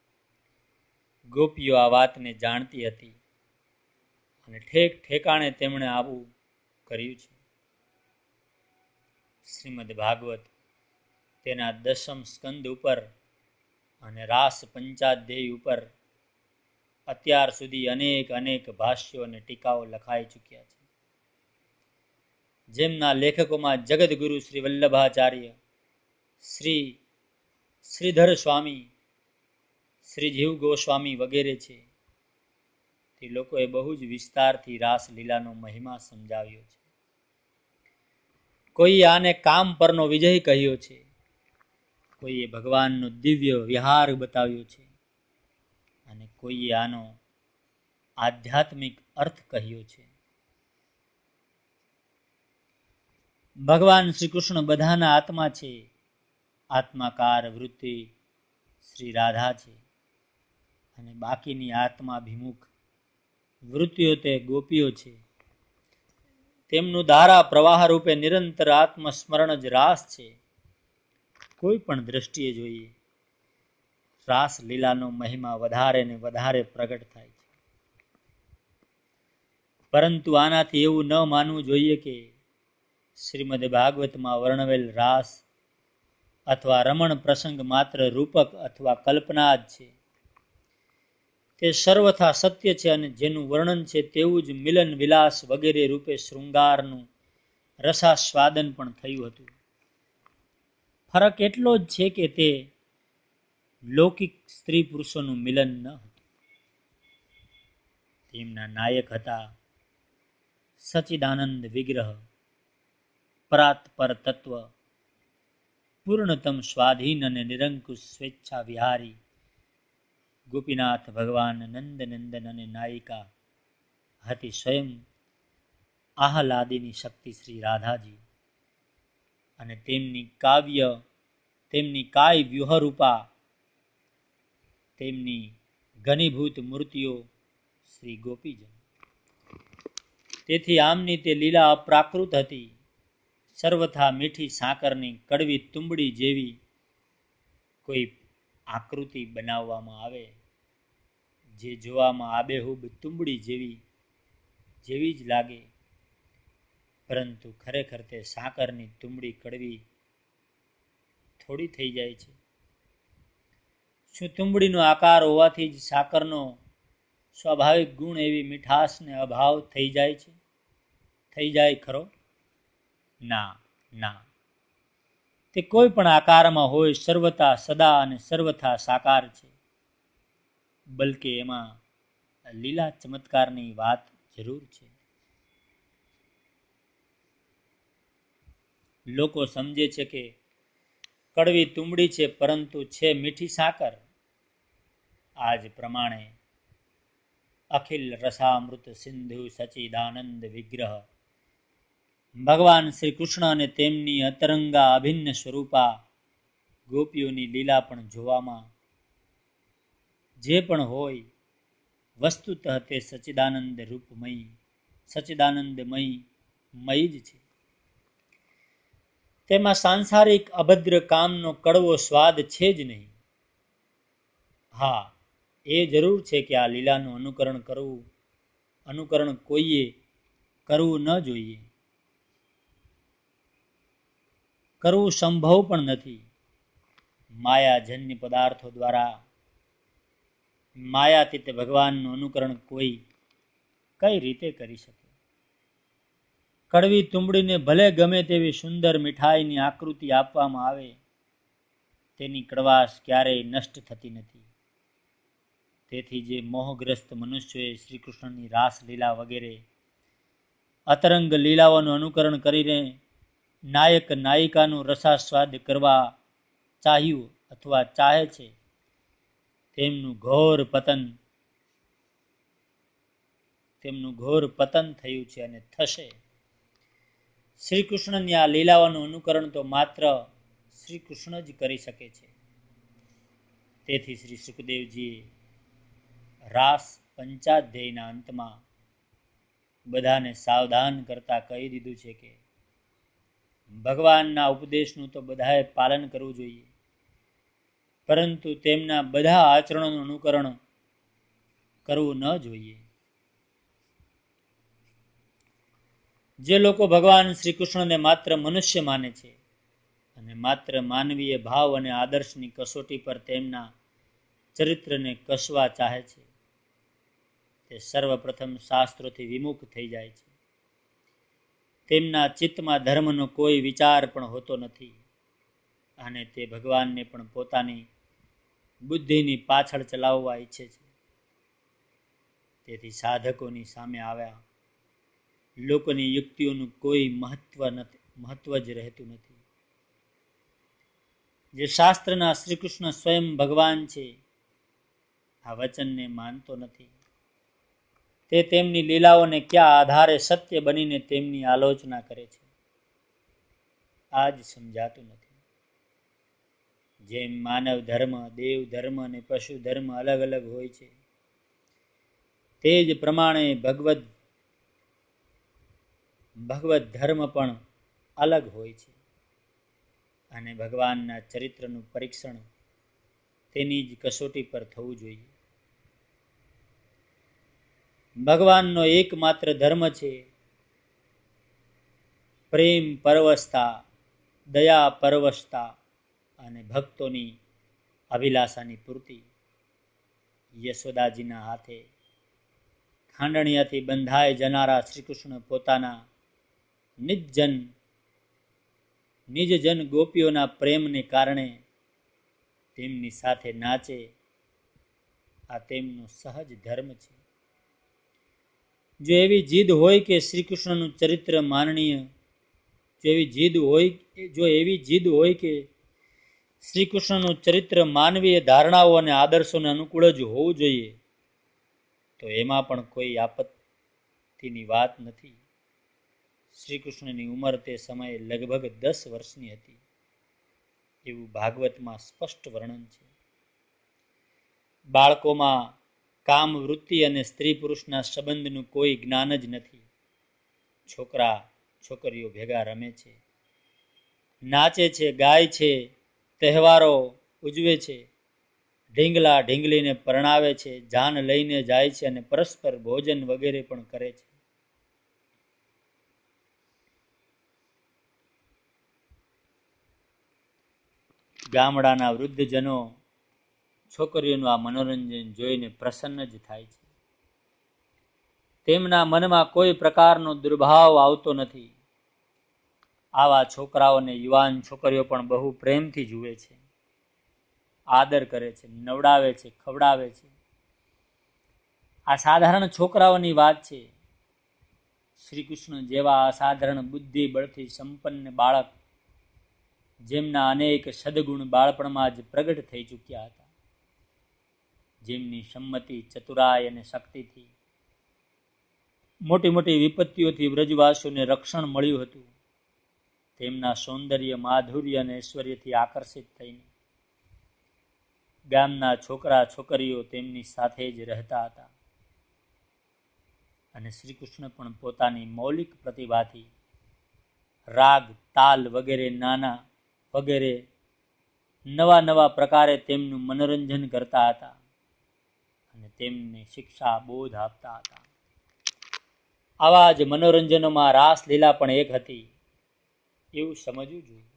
ગોપીઓ આ વાતને જાણતી હતી અને ઠેક ઠેકાણે તેમણે આવું કર્યું છે. શ્રીમદ ભાગવત તેના દસમ સ્કંદ ઉપર અને રાસ પંચાધ્યાય ઉપર અત્યાર સુધી અનેક અનેક ભાષ્યો અને ટીકાઓ લખાઈ ચૂક્યા છે. જેમના લેખકોમાં જગદગુરુ શ્રી વલ્લભાચાર્ય, શ્રી શ્રીધર સ્વામી, શ્રી જીવ ગોસ્વામી વગેરે છે. તે લોકોએ બહુ જ વિસ્તારથી રાસલીલાનો મહિમા સમજાવ્યો છે. કોઈએ આને કામ પરનો વિજય કહ્યો છે, કોઈએ ભગવાનનો દિવ્ય વિહાર બતાવ્યો છે, અને કોઈએ આનો આધ્યાત્મિક અર્થ કહ્યો છે. ભગવાન શ્રી કૃષ્ણ બધાના આત્મા છે. આત્માકાર વૃત્તિ શ્રી રાધા છે, અને બાકીની આત્માભિમુખ વૃત્તિઓ તે ગોપીઓ છે. તેમનું ધારા પ્રવાહ રૂપે નિરંતર આત્મસ્મરણ જ રાસ છે. કોઈ પણ દ્રષ્ટિએ જોઈએ, રાસ લીલાનો મહિમા વધારે ને વધારે પ્રગટ થાય છે. પરંતુ આનાથી એવું ન માનવું જોઈએ કે શ્રીમદ ભાગવતમાં વર્ણવેલ રાસ અથવા રમણ પ્રસંગ માત્ર રૂપક અથવા કલ્પના જ છે. તે સર્વથા સત્ય છે, અને જેનું વર્ણન છે તેવું જ મિલન વિલાસ વગેરે રૂપે શૃંગારનું રસાસ્વાદન પણ થયું હતું. ફરક એટલો જ છે કે તે લૌકિક સ્ત્રી પુરુષોનું મિલન ન હતું. તેમના નાયક હતા સચિદાનંદ વિગ્રહ, પરાત્પર તત્વ, પૂર્ણતમ સ્વાધીન અને નિરંકુશ સ્વેચ્છા વિહારી ગોપીનાથ ભગવાન નંદ નંદન અને નાયિકા હતી સ્વયં આહલાદિની શક્તિ શ્રી રાધાજી. અને તેમની કાવ્ય તેમની કાય વ્યુહરૂપા તેમની ઘનીભૂત મૂર્તિઓ શ્રી ગોપીજન. તેથી આમની તે લીલા અપ્રાકૃત હતી. સર્વથા મીઠી સાકરની કડવી તુંબડી જેવી કોઈ આકૃતિ બનાવવામાં આવે, જે જોવામાં આબેહૂબ તુંબડી જેવી જેવી જ લાગે, પરંતુ ખરેખર તે સાકરની તુંબડી કડવી થોડી થઈ જાય છે. શું તુંબડીનો આકાર હોવાથી જ સાકરનો સ્વાભાવિક ગુણ એવી મીઠાશને અભાવ થઈ જાય છે થઈ જાય ખરો? ના ના, તે કોઈ પણ આકારમાં હોય, સર્વથા સદા અને સર્વથા સાકાર છે. બલકે એમાં લીલા ચમત્કારની વાત જરૂર છે. લોકો સમજે છે કે કડવી તુંબડી છે, પરંતુ છે મીઠી સાકર. આજ પ્રમાણે અખિલ રસામૃત સિંધુ સચિદાનંદ વિગ્રહ ભગવાન શ્રી કૃષ્ણ અને તેમની અતરંગા અભિન્ન સ્વરૂપા ગોપીઓની લીલા પણ જોવામાં જે પણ હોય, વસ્તુતઃ તે સચિદાનંદ રૂપમય સચિદાનંદમય મય જ છે. તેમાં સાંસારિક અભદ્ર કામનો કડવો સ્વાદ છે જ નહીં. હા, એ જરૂર છે કે આ લીલાનું અનુકરણ કરવું અનુકરણ કોઈએ કરવું ન જોઈએ. કરવું સંભવ પણ નથી. માયાજન્ય પદાર્થો દ્વારા માયાતીત ભગવાનનું અનુકરણ કોઈ કઈ રીતે કરી શકે? કડવી તુંબડીને ભલે ગમે તેવી સુંદર મીઠાઈની આકૃતિ આપવામાં આવે, તેની કડવાશ ક્યારેય નષ્ટ થતી નથી. તેથી જે મોહગ્રસ્ત મનુષ્યોએ શ્રી કૃષ્ણની રાસલીલા વગેરે અતરંગ લીલાઓનું અનુકરણ કરીને નાયક નાયિકાનું રસાસ્વાદ કરવા ચાહ્યું અથવા ચાહે છે, તેમનું ઘોર પતન તેમનું ઘોર પતન થયું છે અને થશે. શ્રી કૃષ્ણની આ લીલાઓનું અનુકરણ તો માત્ર શ્રી કૃષ્ણ જ કરી શકે છે. તેથી શ્રી સુખદેવજીએ રાસ પંચાધ્યાયના અંતમાં બધાને સાવધાન કરતા કહી દીધું છે કે ભગવાનના ઉપદેશનું તો બધાએ પાલન કરવું જોઈએ, પરંતુ તેમના બધા આચરણોનું અનુકરણ કરવું ન જોઈએ. જે લોકો ભગવાન શ્રી કૃષ્ણને માત્ર મનુષ્ય માને છે અને માત્ર માનવીય ભાવ અને આદર્શની કસોટી પર તેમના ચરિત્રને કસવા ચાહે છે, તે સર્વપ્રથમ શાસ્ત્રોથી વિમુખ થઈ જાય છે. તેમના ચિત્તમાં ધર્મનો કોઈ વિચાર પણ હોતો નથી, અને તે ભગવાનને પણ પોતાની બુદ્ધિની પાછળ ચલાવવા ઈચ્છે છે. તેથી સાધકોની સામે આવ્યા લોકોની યુક્તિઓનું કોઈ મહત્વ નથી, મહત્વ જ રહેતું નથી. જે શાસ્ત્રના શ્રી કૃષ્ણ સ્વયં ભગવાન છે, આ વચનને માનતો નથી. તે તેમની લીલાઓને ક્યાં આધારે સત્ય બનીને તેમની આલોચના કરે છે, આ જ સમજાતું નથી. જેમ માનવ ધર્મ, દેવ ધર્મ અને પશુ ધર્મ અલગ અલગ હોય છે, તે જ પ્રમાણે ભગવદ ભગવત ધર્મ પણ અલગ હોય છે. અને ભગવાનના ચરિત્રનું પરીક્ષણ તેની જ કસોટી પર થવું જોઈએ. ભગવાનનો એકમાત્ર ધર્મ છે પ્રેમ પરવશતા, દયા પરવશતા અને ભક્તોની અભિલાષાની પૂર્તિ. યશોદાજીના હાથે ખાંડણીયાથી બંધાઈ જનારા શ્રી કૃષ્ણ પોતાના નિજજન નિજજન ગોપીઓના પ્રેમને કારણે તેમની સાથે નાચે, આ તેમનો સહજ ધર્મ છે. જો એવી જીદ હોય કે શ્રી કૃષ્ણનું ચરિત્ર માનનીય જો એવી જીદ હોય જો એવી જીદ હોય કે શ્રી કૃષ્ણનું ચરિત્ર માનવીય ધારણાઓ અને આદર્શોને અનુકૂળ જ હોવું જોઈએ, તો એમાં પણ કોઈ આપત્તિની વાત નથી. શ્રી કૃષ્ણની ઉંમર તે સમયે લગભગ દસ વર્ષની હતી એવું ભાગવતમાં સ્પષ્ટ વર્ણન છે. બાળકોમાં કામ વૃત્તિ અને સ્ત્રી પુરુષના સંબંધનું કોઈ જ્ઞાન જ નથી. છોકરા છોકરીઓ ભેગા રમે છે, નાચે છે, ગાય છે, તહેવારો ઉજવે છે, ઢીંગલા ઢીંગલીને પરણાવે છે, જાન લઈને જાય છે અને પરસ્પર ભોજન વગેરે પણ કરે છે. ગામડાના વૃદ્ધજનો છોકરીઓનું આ મનોરંજન જોઈને પ્રસન્ન જ થાય છે. તેમના મનમાં કોઈ પ્રકારનો દુર્ભાવ આવતો નથી. આવા છોકરાઓને યુવાન છોકરીઓ પણ બહુ પ્રેમથી જુએ છે, આદર કરે છે, નવડાવે છે, ખવડાવે છે. આ સાધારણ છોકરાઓની વાત છે. શ્રી કૃષ્ણ જેવા અસાધારણ બુદ્ધિ બળથી સંપન્ન બાળક, જેમના અનેક સદગુણ બાળપણમાં જ પ્રગટ થઈ ચૂક્યા હતા, જેમની સંમતિ, ચતુરાઈ અને શક્તિથી મોટી મોટી વિપત્તિઓથી વ્રજવાસીઓને રક્ષણ મળ્યું હતું, તેમના સૌંદર્ય, માધુર્ય અને ઐશ્વર્યથી આકર્ષિત થઈને ગામના છોકરા છોકરીઓ તેમની સાથે જ રહેતા હતા. અને શ્રી કૃષ્ણ પણ પોતાની મૌલિક પ્રતિભાથી રાગ, તાલ વગેરે નાના વગેરે નવા નવા પ્રકારે તેમનું મનોરંજન કરતા હતા અને તેમને શિક્ષા, બોધ આપતા હતા. આવા જ મનોરંજનોમાં રાસલીલા પણ એક હતી એવું સમજવું જોઈએ.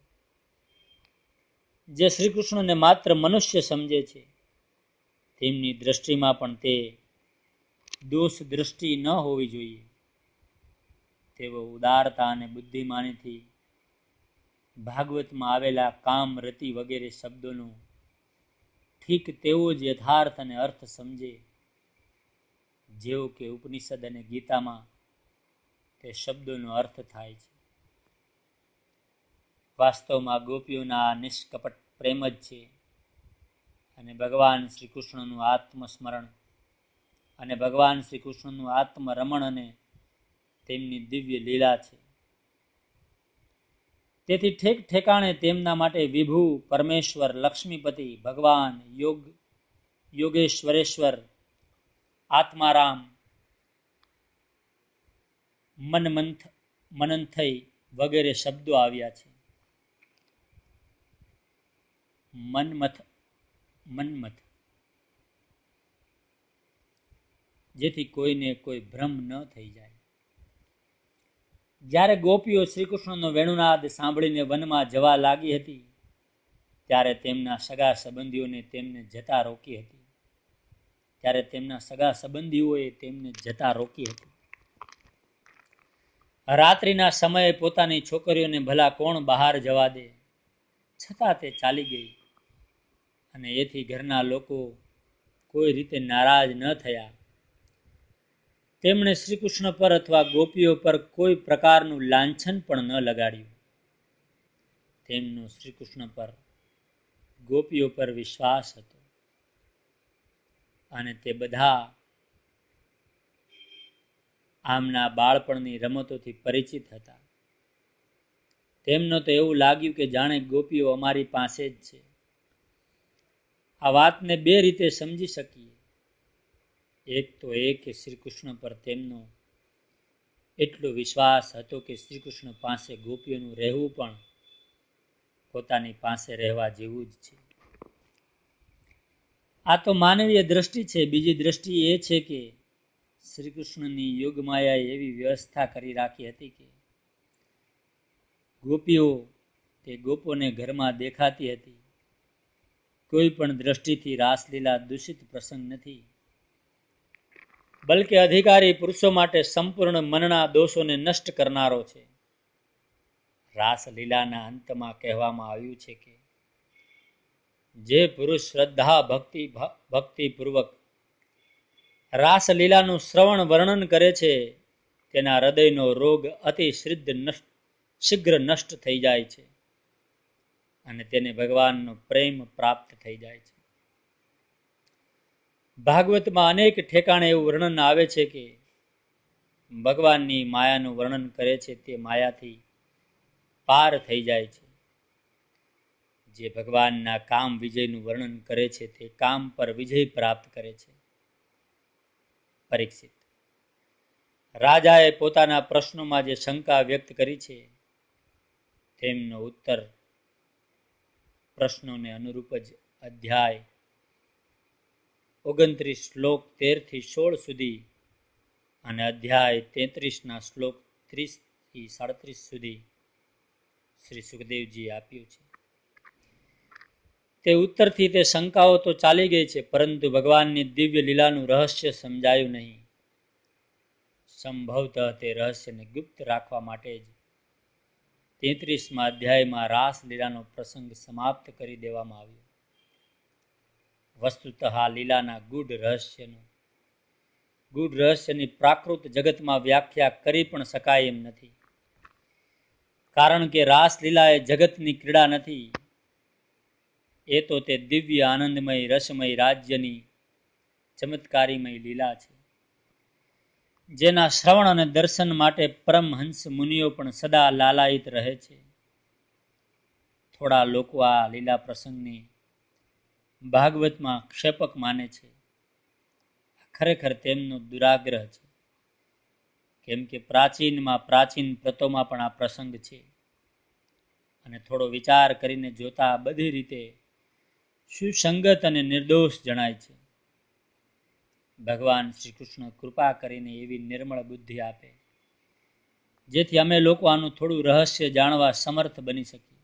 જે શ્રી કૃષ્ણને માત્ર મનુષ્ય સમજે છે, તેમની દ્રષ્ટિમાં પણ તે દોષ દ્રષ્ટિ ન હોવી જોઈએ. તેઓ ઉદારતા અને બુદ્ધિમાનીથી ભાગવતમાં આવેલા કામ, રતિ વગેરે શબ્દોનો ઠીક તેવો જ યથાર્થ અને અર્થ સમજે, જેવો કે ઉપનિષદ અને ગીતામાં તે શબ્દોનો અર્થ થાય છે. વાસ્તવમાં ગોપીઓના આ નિષ્કપટ પ્રેમ જ છે અને ભગવાન શ્રી કૃષ્ણનું આત્મસ્મરણ અને ભગવાન શ્રી કૃષ્ણનું આત્મરમણ અને તેમની દિવ્ય લીલા છે. તેથી ઠેક ઠેકાણે તેમના માટે વિભુ, પરમેશ્વર, લક્ષ્મીપતિ, ભગવાન, યોગ યોગેશ્વરેશ્વર, આત્મારામ, મનમંથ મનંથઈ વગેરે શબ્દો આવ્યા છે. મનમથ મન્મથ જેથી કોઈને કોઈ ભ્રમ ન થઈ જાય. જ્યારે ગોપીઓ શ્રી કૃષ્ણનો વેણુનાદ સાંભળીને વનમાં જવા લાગી હતી, ત્યારે તેમના સગા સંબંધીઓને તેમને જતા રોકી હતી ત્યારે તેમના સગા સંબંધીઓએ તેમને જતા રોકી હતી. રાત્રિના સમયે પોતાની છોકરીઓને ભલા કોણ બહાર જવા દે, છતાં તે ચાલી ગઈ અને એથી ઘરના લોકો કોઈ રીતે નારાજ ન થયા. તેમણે શ્રી કૃષ્ણ પર અથવા ગોપીઓ પર કોઈ પ્રકારનું લાંછન પણ ન લગાડ્યું. તેમનો શ્રી કૃષ્ણ પર ગોપીઓ પર વિશ્વાસ હતો અને તે બધા આમના બાળપણની રમતોથી પરિચિત હતા. તેમને તો એવું લાગ્યું કે જાણે ગોપીઓ અમારી પાસે જ છે. આ વાતને બે રીતે સમજી શકીએ. એક તો એ કે શ્રી કૃષ્ણ પર તેમનો એટલો વિશ્વાસ હતો કે શ્રી કૃષ્ણ પાસે ગોપીઓનું રહેવું પણ પોતાની પાસે રહેવા જેવું જ છે. આ તો માનવીય દ્રષ્ટિ છે. બીજી દ્રષ્ટિ એ છે કે શ્રી કૃષ્ણની યોગમાયાએ એવી વ્યવસ્થા કરી રાખી હતી કે ગોપીઓ તે ગોપોને ઘરમાં દેખાતી હતી. કોઈ પણ દ્રષ્ટિથી રાસલીલા દૂષિત પ્રસંગ નથી, બલકે અધિકારી પુરુષો માટે સંપૂર્ણ મનના દોષોને નષ્ટ કરનારો છે. રાસલીલાના અંતમાં કહેવામાં આવ્યું છે કે જે પુરુષ શ્રદ્ધા ભક્તિ ભક્તિપૂર્વક રાસલીલાનું શ્રવણ વર્ણન કરે છે તેના હૃદયનો રોગ અતિ શીઘ્ર નષ્ટ થઈ જાય છે અને તેને ભગવાનનો પ્રેમ પ્રાપ્ત થઈ જાય છે. ભાગવતમાં અનેક ઠેકાણે એવું વર્ણન આવે છે કે ભગવાનની માયાનું વર્ણન કરે છે તે માયાથી પાર થઈ જાય છે. જે ભગવાનના કામ વિજયનું વર્ણન કરે છે તે કામ પર વિજય પ્રાપ્ત કરે છે. પરીક્ષિત રાજાએ પોતાના પ્રશ્નોમાં જે શંકા વ્યક્ત કરી છે તેમનો ઉત્તર પ્રશ્નોને અનુરૂપ જ અધ્યાય ઓગણત્રીસ શ્લોક તેર થી સોળ સુધી અને અધ્યાય તેત્રીસ ના શ્લોક ત્રીસ થી સાડત્રીસ સુધી શ્રી સુખદેવજી આપ્યું છે. તે ઉત્તરથી તે શંકાઓ તો ચાલી ગઈ છે, પરંતુ ભગવાનની દિવ્ય લીલાનું રહસ્ય સમજાયું નહીં. સંભવતઃ તે રહસ્યને ગુપ્ત રાખવા માટે જ તેત્રીસમાં અધ્યાયમાં રાસલીલાનો પ્રસંગ સમાપ્ત કરી દેવામાં આવ્યો. વસ્તુતઃ આ લીલાના ગૂઢ રહસ્યનું ગૂઢ રહસ્યની પ્રાકૃત જગતમાં વ્યાખ્યા કરી પણ શકાય એમ નથી, કારણ કે રાસલીલા એ જગતની ક્રીડા નથી. એ તો તે દિવ્ય આનંદમય રસમય રાજ્યની ચમત્કારીમય લીલા છે, જેના શ્રવણ અને દર્શન માટે પરમહંસ મુનિઓ પણ સદા લાલાયિત રહે છે. થોડા લોકો આ લીલા પ્રસંગને ભાગવતમાં ક્ષેપક માને છે. ખરેખર તેમનો દુરાગ્રહ છે, કેમ કે પ્રાચીનમાં પ્રાચીન પ્રતોમાં પણ આ પ્રસંગ છે અને થોડો વિચાર કરીને જોતા બધી રીતે સુસંગત અને નિર્દોષ જણાય છે. ભગવાન શ્રી કૃષ્ણ કૃપા કરીને એવી નિર્મળ બુદ્ધિ આપે જેથી અમે લોકો આનું થોડું રહસ્ય જાણવા સમર્થ બની શકીએ.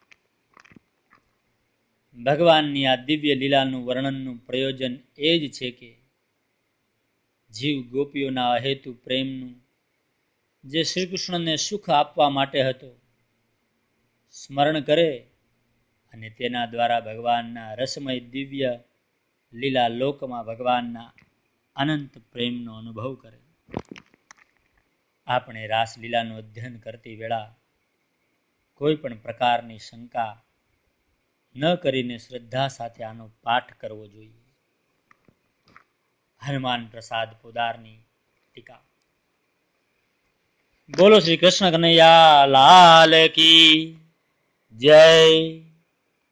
ભગવાનની આ દિવ્ય લીલાનું વર્ણનનું પ્રયોજન એ જ છે કે જીવ ગોપીઓના અહેતુ પ્રેમનું જે શ્રી કૃષ્ણને સુખ આપવા માટે હતો સ્મરણ કરે અને તેના દ્વારા ભગવાનના રસમય દિવ્ય લીલા લોકમાં ભગવાનના અનંત પ્રેમનો અનુભવ કરે. આપણે રાસલીલાનું અધ્યયન કરતી વેળા કોઈ પણ પ્રકારની શંકા ન કરીને શ્રદ્ધા સાથે આનો પાઠ કરવો જોઈએ. હનુમાન પ્રસાદ પોદારની ટીકા. બોલો શ્રી કૃષ્ણ કનૈયા લાલ કી જય.